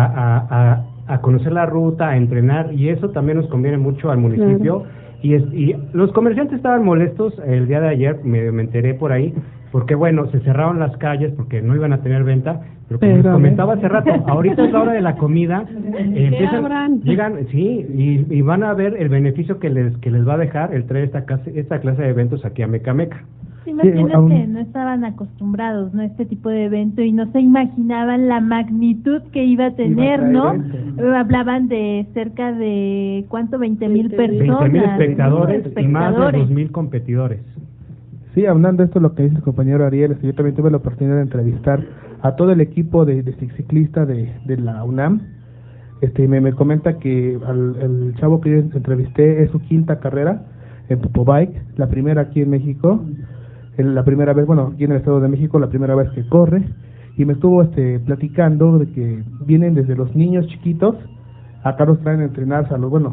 a conocer la ruta, a entrenar y eso también nos conviene mucho al municipio. Claro. Y los comerciantes estaban molestos el día de ayer, me enteré por ahí, porque bueno, se cerraron las calles porque no iban a tener venta, pero como les comentaba hace rato, ahorita es la hora de la comida, llegan, sí, y van a ver el beneficio que les va a dejar el traer esta clase de eventos aquí a Mecameca. Sí, imagino que no estaban acostumbrados, ¿no? Este tipo de evento y no se imaginaban la magnitud que iba a tener, ¿no? Hablaban de cerca de, ¿cuánto? 20,000 personas. 20,000 espectadores y más de 2,000 competidores. Sí, hablando de esto, lo que dice el compañero Ariel, yo también tuve la oportunidad de entrevistar a todo el equipo de ciclista de la UNAM. Me comenta que el chavo que yo entrevisté es su quinta carrera en Popobike, la primera aquí en México, la primera vez, bueno, aquí en el Estado de México, la primera vez que corre, y me estuvo platicando de que vienen desde los niños chiquitos, acá los traen a entrenarse,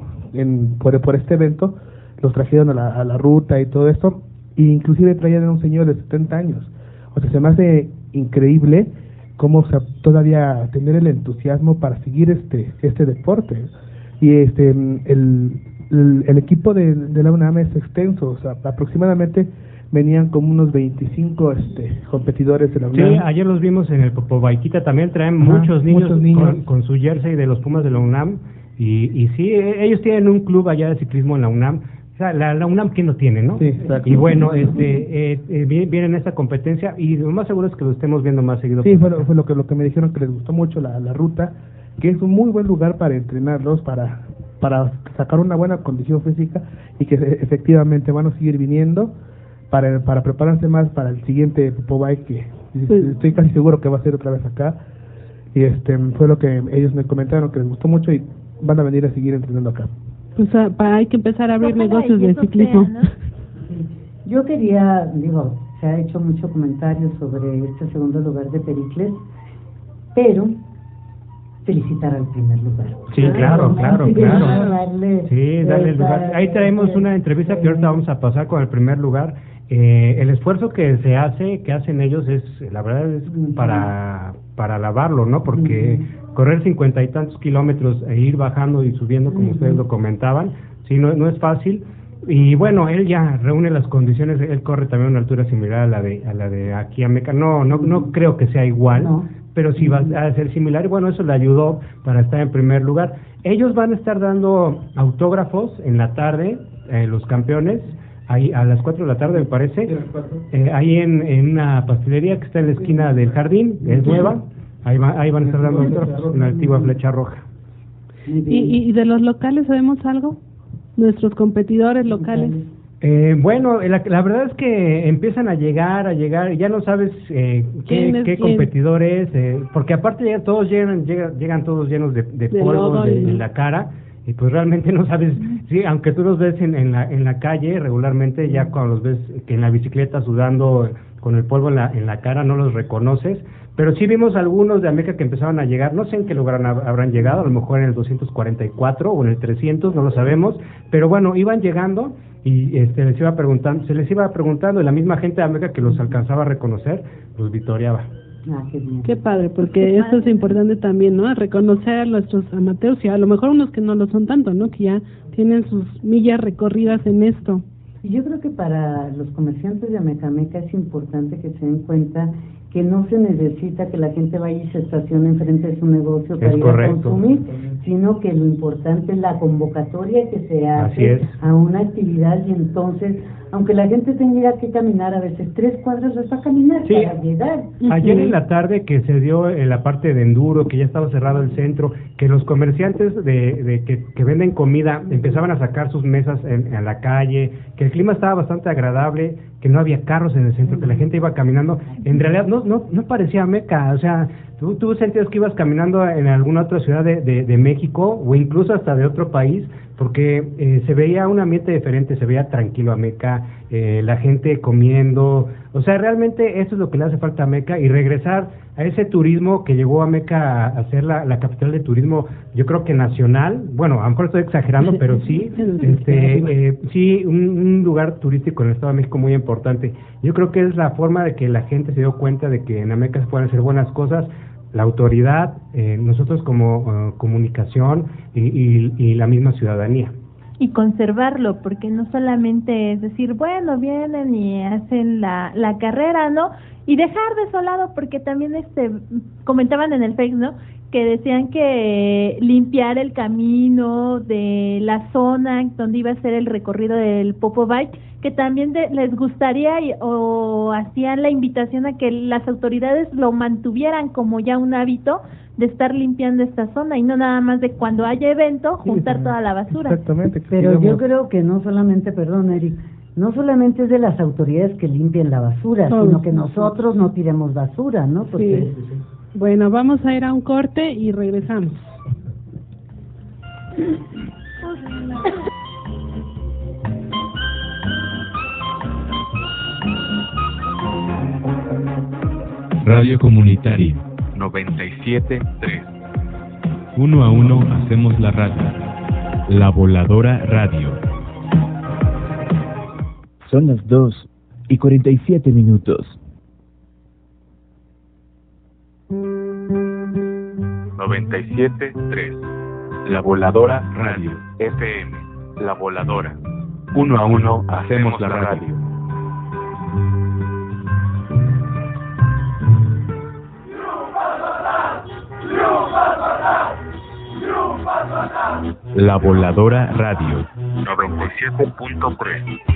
por este evento, los trajeron a la ruta y todo esto, e inclusive traían a un señor de 70 años. O sea, se me hace increíble cómo todavía tener el entusiasmo para seguir este deporte. Y el equipo de la UNAM es extenso, o sea, aproximadamente venían como unos 25 competidores de la UNAM. Sí, ayer los vimos en el Popobikeita, también traen muchos niños con su jersey de los Pumas de la UNAM, y sí, ellos tienen un club allá de ciclismo en la UNAM. O sea, la UNAM, ¿quién no tiene, no? Sí, exacto. Y bueno, vienen esta competencia y lo más seguro es que lo estemos viendo más seguido. Sí, fue lo que me dijeron, que les gustó mucho la ruta, que es un muy buen lugar para entrenarlos, para sacar una buena condición física y que efectivamente van a seguir viniendo para prepararse más para el siguiente Popobike, que estoy casi seguro que va a ser otra vez acá. Y fue lo que ellos me comentaron, que les gustó mucho y van a venir a seguir entrenando acá. Pues hay que empezar a abrir negocios de ciclismo. ¿no? Yo quería, se ha hecho mucho comentario sobre este segundo lugar de Pericles, pero felicitar al primer lugar. Sí, claro. Sí, darle el lugar. Ahí traemos una entrevista que ahorita vamos a pasar con el primer lugar. El esfuerzo que hacen ellos es, la verdad, es para alabarlo, ¿no? Porque correr 50 y tantos kilómetros e ir bajando y subiendo, como ustedes lo comentaban, sí, no es fácil. Y bueno, él ya reúne las condiciones, él corre también a una altura similar a la de aquí a Meca. No creo que sea igual, pero sí va a ser similar, y bueno, eso le ayudó para estar en primer lugar. Ellos van a estar dando autógrafos en la tarde, los campeones, ahí a las 4 de la tarde, me parece, ahí en una pastelería que está en la esquina del jardín, es nueva, ahí van a estar dando una antigua Flecha Roja. ¿Y de los locales sabemos algo? ¿Nuestros competidores locales? Bueno, la verdad es que empiezan a llegar, ya no sabes qué competidores, porque aparte llegan todos llenos de polvo en la cara, y pues realmente no sabes, sí, aunque tú los ves en la calle regularmente, ya cuando los ves que en la bicicleta sudando con el polvo en la cara, no los reconoces. Pero sí vimos algunos de Ameca que empezaban a llegar, no sé en qué lugar habrán llegado, a lo mejor en el 244 o en el 300, no lo sabemos, pero bueno, iban llegando y se les iba preguntando, y la misma gente de Ameca que los alcanzaba a reconocer, los victoriaba. Qué bien. Qué padre, porque eso es importante también, ¿no? Reconocer a nuestros amateurs y a lo mejor unos que no lo son tanto, ¿no? Que ya tienen sus millas recorridas en esto. Y yo creo que para los comerciantes de Amecameca es importante que se den cuenta que no se necesita que la gente vaya y se estacione enfrente de su negocio para ir a consumir, sino que lo importante es la convocatoria que se hace a una actividad, y entonces, aunque la gente tenga que caminar a veces 3 cuadras, les va a caminar para llegar. Ayer en la tarde que se dio la parte de enduro, que ya estaba cerrado el centro, que los comerciantes que venden comida empezaban a sacar sus mesas a la calle, que el clima estaba bastante agradable, que no había carros en el centro, que la gente iba caminando. En realidad no parecía Ameca, o sea, tú sentías que ibas caminando en alguna otra ciudad de México o incluso hasta de otro país, porque se veía un ambiente diferente, se veía tranquilo Ameca, la gente comiendo, o sea, realmente eso es lo que le hace falta a Ameca, y regresar a ese turismo que llegó a Ameca a ser la capital de turismo, yo creo que nacional, bueno, a lo mejor estoy exagerando, pero sí, sí, un lugar turístico en el Estado de México muy importante. Yo creo que es la forma de que la gente se dio cuenta de que en Ameca se pueden hacer buenas cosas, la autoridad, nosotros como comunicación y la misma ciudadanía. Y conservarlo, porque no solamente es decir, bueno, vienen y hacen la carrera, ¿no? Y dejar de lado, porque también comentaban en el Facebook, ¿no? Que decían que limpiar el camino de la zona donde iba a ser el recorrido del Popo Bike, que también les gustaría o hacían la invitación a que las autoridades lo mantuvieran como ya un hábito de estar limpiando esta zona, y no nada más de cuando haya evento juntar toda la basura. Exactamente. Pero yo creo que no solamente, perdón, Eric, no solamente es de las autoridades que limpien la basura, sino que nosotros no tiremos basura, ¿no? Porque... Sí. Bueno, vamos a ir a un corte y regresamos. Radio Comunitaria 97.3. Uno a uno hacemos la radio. La Voladora Radio. Son las 2:47. 97.3. La Voladora Radio FM. La Voladora. Uno a uno hacemos la radio. La Voladora Radio 97.3.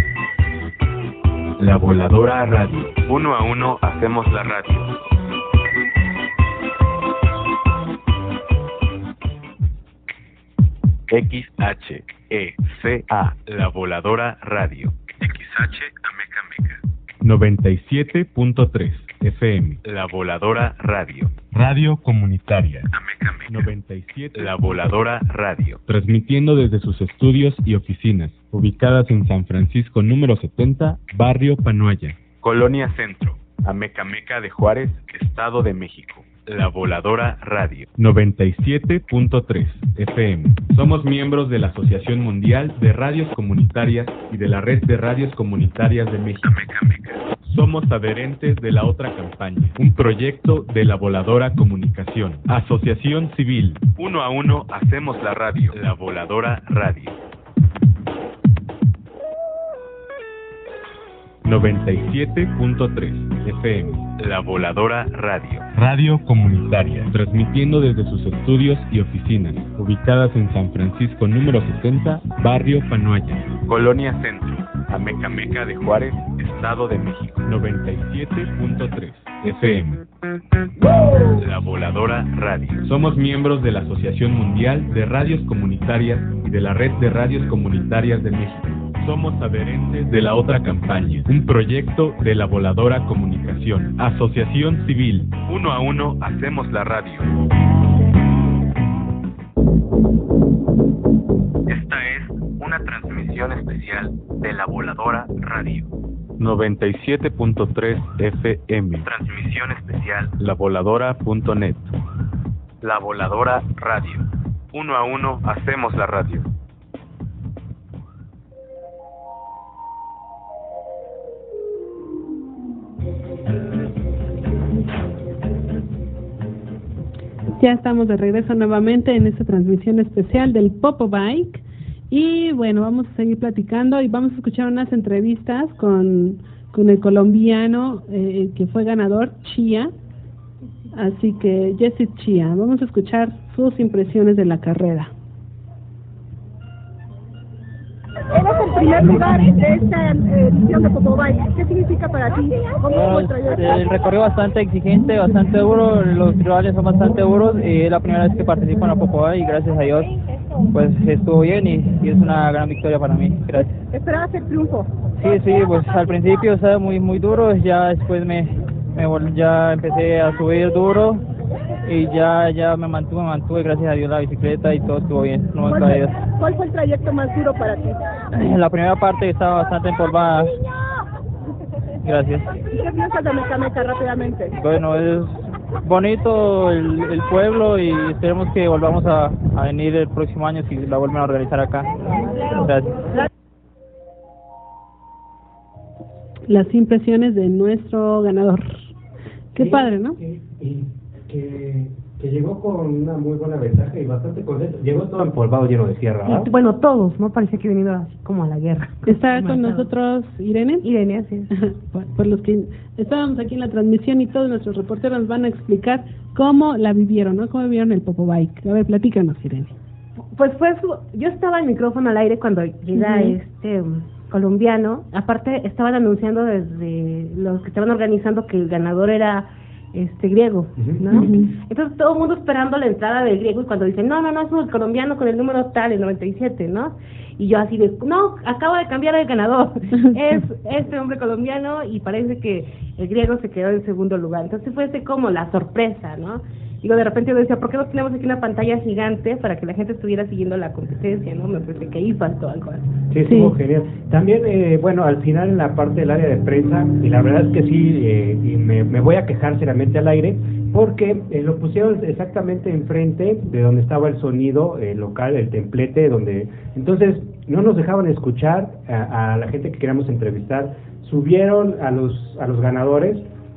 La Voladora Radio. Uno a uno hacemos la radio. XHECA, La Voladora Radio. XH Ameca Meca. 97.3 FM, La Voladora Radio. Radio Comunitaria. Ameca Meca. 97. La Voladora Radio. Transmitiendo desde sus estudios y oficinas, ubicadas en San Francisco número 70, Barrio Panoaya. Colonia Centro, Ameca Meca de Juárez, Estado de México. La Voladora Radio 97.3 FM. Somos miembros de la Asociación Mundial de Radios Comunitarias y de la Red de Radios Comunitarias de México. Somos adherentes de la otra campaña, un proyecto de la Voladora Comunicación. Asociación Civil. Uno a uno hacemos la radio. La Voladora Radio 97.3 FM. La Voladora Radio. Radio Comunitaria. Transmitiendo desde sus estudios y oficinas, ubicadas en San Francisco número 70, Barrio Panoaya. Colonia Centro, Amecameca de Juárez, Estado de México. 97.3 FM. La Voladora Radio. Somos miembros de la Asociación Mundial de Radios Comunitarias y de la Red de Radios Comunitarias de México. Somos adherentes de la otra campaña, un proyecto de La Voladora Comunicación, Asociación Civil. 1 a 1 hacemos la radio. Esta es una transmisión especial de La Voladora Radio. 97.3 FM. Transmisión especial lavoladora.net. La Voladora Radio. 1 a 1 hacemos la radio. Ya estamos de regreso nuevamente en esta transmisión especial del Popo Bike. Y bueno, vamos a seguir platicando y vamos a escuchar unas entrevistas con el colombiano que fue ganador, Chia. Así que, Jesse Chia, vamos a escuchar sus impresiones de la carrera. Eres el primer lugar de esta edición de Popo Bike. ¿Qué significa para ti? ¿Cómo fue el trayecto? El recorrido bastante exigente, bastante duro, los rivales son bastante duros. Es la primera vez que participo en la Popo Bike y gracias a Dios pues estuvo bien y es una gran victoria para mí. Gracias. ¿Esperabas el triunfo? Sí, pues al principio estaba muy duro, ya después ya empecé a subir duro y ya me mantuve, gracias a Dios, la bicicleta y todo estuvo bien. ¿Cuál fue el trayecto más duro para ti? La primera parte estaba bastante empolvada. Gracias. ¿Y qué piensas de Amecameca rápidamente? Bueno, es bonito el pueblo y esperemos que volvamos a venir el próximo año si la vuelven a organizar acá. Gracias. Las impresiones de nuestro ganador. Qué padre, ¿no? Que llegó con una muy buena ventaja y bastante contento. Llegó todo empolvado, lleno de tierra, ¿verdad? Bueno, todos, ¿no? Parecía que venido así como a la guerra. ¿Está con nosotros Irene? Irene, así. Por los que estábamos aquí en la transmisión y todos nuestros reporteros nos van a explicar cómo la vivieron, ¿no? Cómo vivieron el Popo Bike. A ver, platícanos, Irene. Pues yo estaba el micrófono al aire cuando llega colombiano. Aparte, estaban anunciando desde los que estaban organizando que el ganador era griego, ¿no? Entonces todo el mundo esperando la entrada del griego y cuando dicen, no, es el colombiano con el número tal, el 97, ¿no? Y yo así de, no, acabo de cambiar el ganador, es este hombre colombiano y parece que el griego se quedó en segundo lugar. Entonces fue como la sorpresa, ¿no? Digo, de repente yo decía, ¿por qué no tenemos aquí una pantalla gigante para que la gente estuviera siguiendo la competencia, ¿no? Me parece que ahí faltó algo. Sí, estuvo genial. También, bueno, al final en la parte del área de prensa, y la verdad es que sí, y me voy a quejar seriamente al aire, porque lo pusieron exactamente enfrente de donde estaba el sonido local, el templete, donde entonces no nos dejaban escuchar a la gente que queríamos entrevistar. Subieron a los ganadores,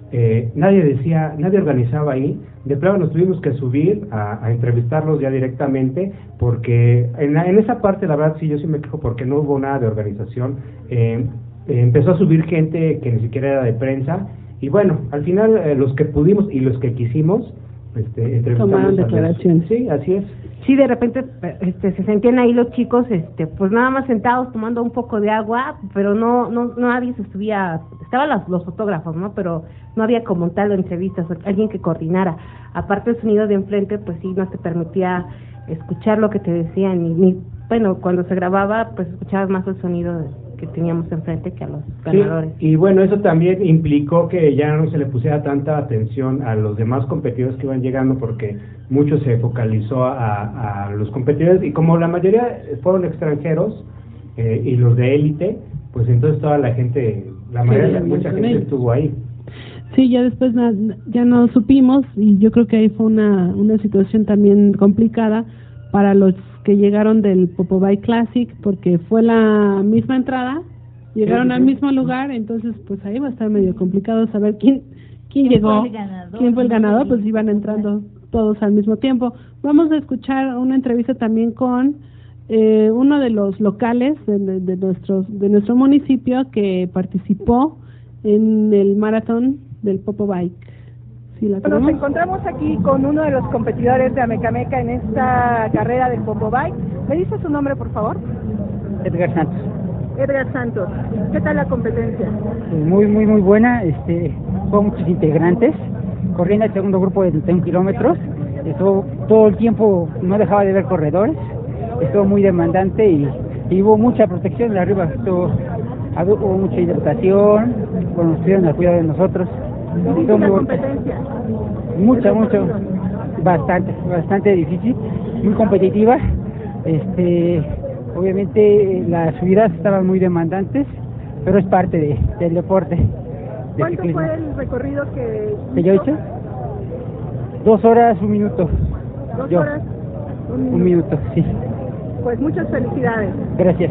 nadie organizaba ahí. De plano nos tuvimos que subir a entrevistarlos ya directamente, porque en esa parte la verdad sí, yo sí me quejo porque no hubo nada de organización. Empezó a subir gente que ni siquiera era de prensa, y bueno, al final los que pudimos y los que quisimos, entrevistamos. Tomaron declaraciones. Sí, así es. Sí, de repente se sentían ahí los chicos, pues nada más sentados tomando un poco de agua, pero no nadie se subía, estaban los fotógrafos, ¿no? Pero no había como tal entrevistas, alguien que coordinara. Aparte el sonido de enfrente, pues sí, no te permitía escuchar lo que te decían, ni bueno, cuando se grababa, pues escuchabas más el sonido que teníamos enfrente que a los ganadores. Sí, y bueno, eso también implicó que ya no se le pusiera tanta atención a los demás competidores que iban llegando, porque mucho se focalizó a los competidores, y como la mayoría fueron extranjeros y los de élite, pues entonces toda la gente, mucha gente estuvo ahí. Sí, ya después ya no supimos, y yo creo que ahí fue una situación también complicada para los que llegaron del Popo Bike Classic, porque fue la misma entrada, llegaron al mismo lugar, entonces pues ahí va a estar medio complicado saber quién llegó, quién fue el ganador, pues iban entrando todos al mismo tiempo. Vamos a escuchar una entrevista también con uno de los locales de nuestro municipio que participó en el maratón del Popo Bike. ¿Sí la tenemos? Nos encontramos aquí con uno de los competidores de Amecameca en esta carrera del Popo Bike. ¿Me dice su nombre, por favor? Edgar Santos. Edgar Santos. ¿Qué tal la competencia? Muy buena. Fueron muchos integrantes. Corrí en el segundo grupo de 31 kilómetros. Estuvo todo el tiempo, no dejaba de ver corredores. Estuvo muy demandante y hubo mucha protección de arriba. Hubo mucha hidratación, bueno, estuvieron al cuidado de nosotros. ¿Difícil la competencia? Mucho, bastante difícil, muy competitiva. Obviamente las subidas estaban muy demandantes, pero es parte del deporte. ¿Cuánto ciclismo. Fue el recorrido que yo he hecho? 2 horas, 1 minuto. 2 horas, 1 minuto, sí. Pues muchas felicidades. Gracias.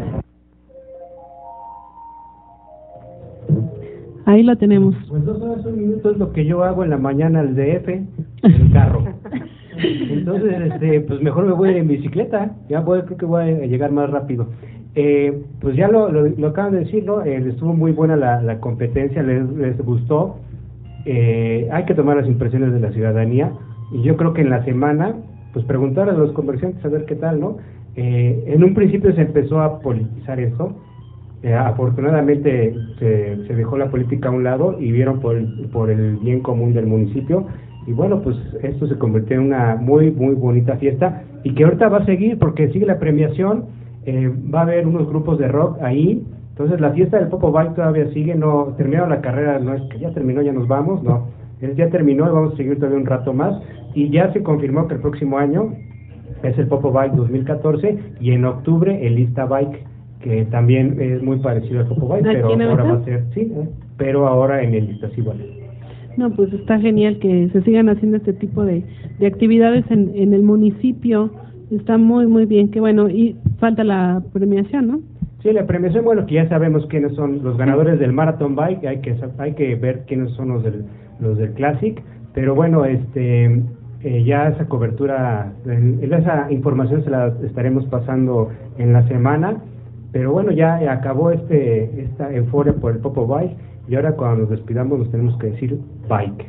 Ahí lo tenemos. Pues 2 horas, 1 minuto es lo que yo hago en la mañana al DF, en carro. Entonces, pues mejor me voy a ir en bicicleta, creo que voy a llegar más rápido. Pues ya lo acaban de decir, ¿no? Estuvo muy buena la competencia, les gustó. Hay que tomar las impresiones de la ciudadanía, y yo creo que en la semana, pues preguntar a los comerciantes a ver qué tal, ¿no? En un principio se empezó a politizar esto. Afortunadamente se dejó la política a un lado y vieron por el bien común del municipio, y bueno, pues esto se convirtió en una muy bonita fiesta, y que ahorita va a seguir porque sigue la premiación. Va a haber unos grupos de rock ahí, entonces la fiesta del Popo Bike todavía sigue. No terminaron la carrera, no es que ya terminó, ya nos vamos, no, ya terminó y vamos a seguir todavía un rato más, y ya se confirmó que el próximo año es el Popo Bike 2014, y en octubre el Lista Bike, que también es muy parecido al Popo Bike, pero ahora va a ser, pero ahora en el Lista igual. No, pues está genial que se sigan haciendo este tipo de actividades en el municipio. Está muy bien, que bueno, y falta la premiación, ¿no? Sí, la premiación, bueno, que ya sabemos quiénes son los ganadores del Marathon Bike, hay que ver quiénes son los del Classic, pero bueno, ya esa cobertura, esa información se la estaremos pasando en la semana, pero bueno, ya acabó esta euforia por el Popo Bike, y ahora cuando nos despidamos nos tenemos que decir bike.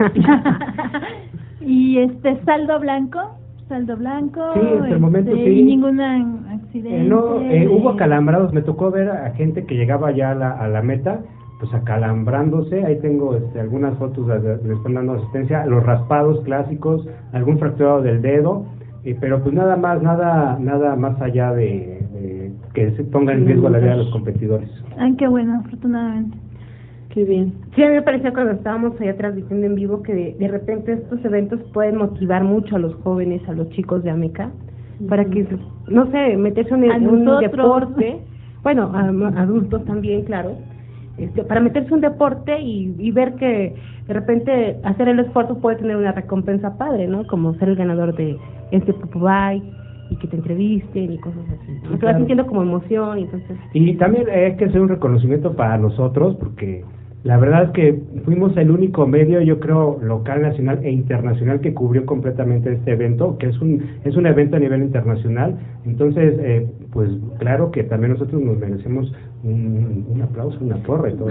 ¿Y saldo blanco? Sí, hasta el momento sí. ¿Y ningún accidente? No, hubo acalambrados. Me tocó ver a gente que llegaba ya a la meta, pues acalambrándose. Ahí tengo algunas fotos, le están dando asistencia, los raspados clásicos, algún fracturado del dedo, pero pues nada más allá de que se ponga en riesgo la vida de los competidores. Ay, qué bueno, afortunadamente. Qué bien. Sí, a mí me parecía cuando estábamos allá transmitiendo en vivo que de repente estos eventos pueden motivar mucho a los jóvenes, a los chicos de Ameca, para que, no sé, meterse en un deporte, bueno, a adultos también, claro, para meterse en un deporte y ver que de repente hacer el esfuerzo puede tener una recompensa padre, ¿no? Como ser el ganador de Popo Bike, y que te entrevisten y cosas así. Claro. Te vas sintiendo como emoción, entonces. Y también hay que hacer un reconocimiento para nosotros, porque la verdad es que fuimos el único medio, yo creo, local, nacional e internacional que cubrió completamente este evento, que es un evento a nivel internacional. Entonces, pues claro que también nosotros nos merecemos un aplauso, una porra y todo.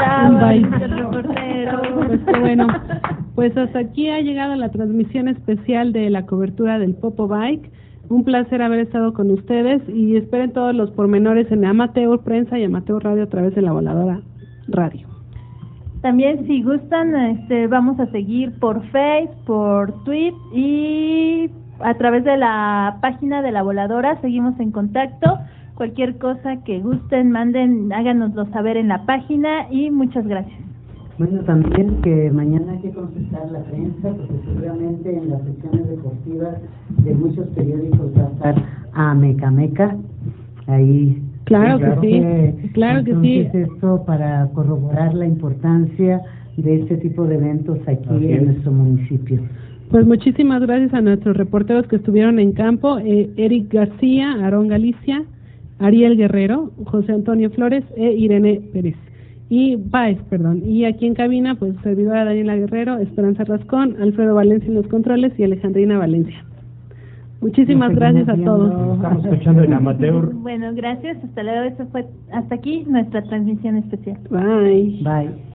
Pues bueno, pues hasta aquí ha llegado la transmisión especial de la cobertura del Popo Bike. Un placer haber estado con ustedes, y esperen todos los pormenores en Amateur Prensa y Amateur Radio a través de La Voladora Radio. También, si gustan, vamos a seguir por Face, por Twitter, y a través de la página de La Voladora seguimos en contacto. Cualquier cosa que gusten, manden, háganoslo saber en la página, y muchas gracias. Bueno, también que mañana hay que consultar la prensa, porque seguramente en las secciones deportivas de muchos periódicos va a estar Ameca, ahí. Claro que sí, claro que sí. Entonces, esto para corroborar la importancia de este tipo de eventos aquí en nuestro municipio. Pues muchísimas gracias a nuestros reporteros que estuvieron en campo, Eric García, Aarón Galicia, Ariel Guerrero, José Antonio Flores e Irene Pérez. Y aquí en cabina, pues servidora Daniela Guerrero, Esperanza Rascón, Alfredo Valencia en los controles y Alejandrina Valencia. Muchísimas gracias a todos. Estamos escuchando en Amateur. Bueno, gracias, hasta luego. Eso fue hasta aquí nuestra transmisión especial. Bye. Bye.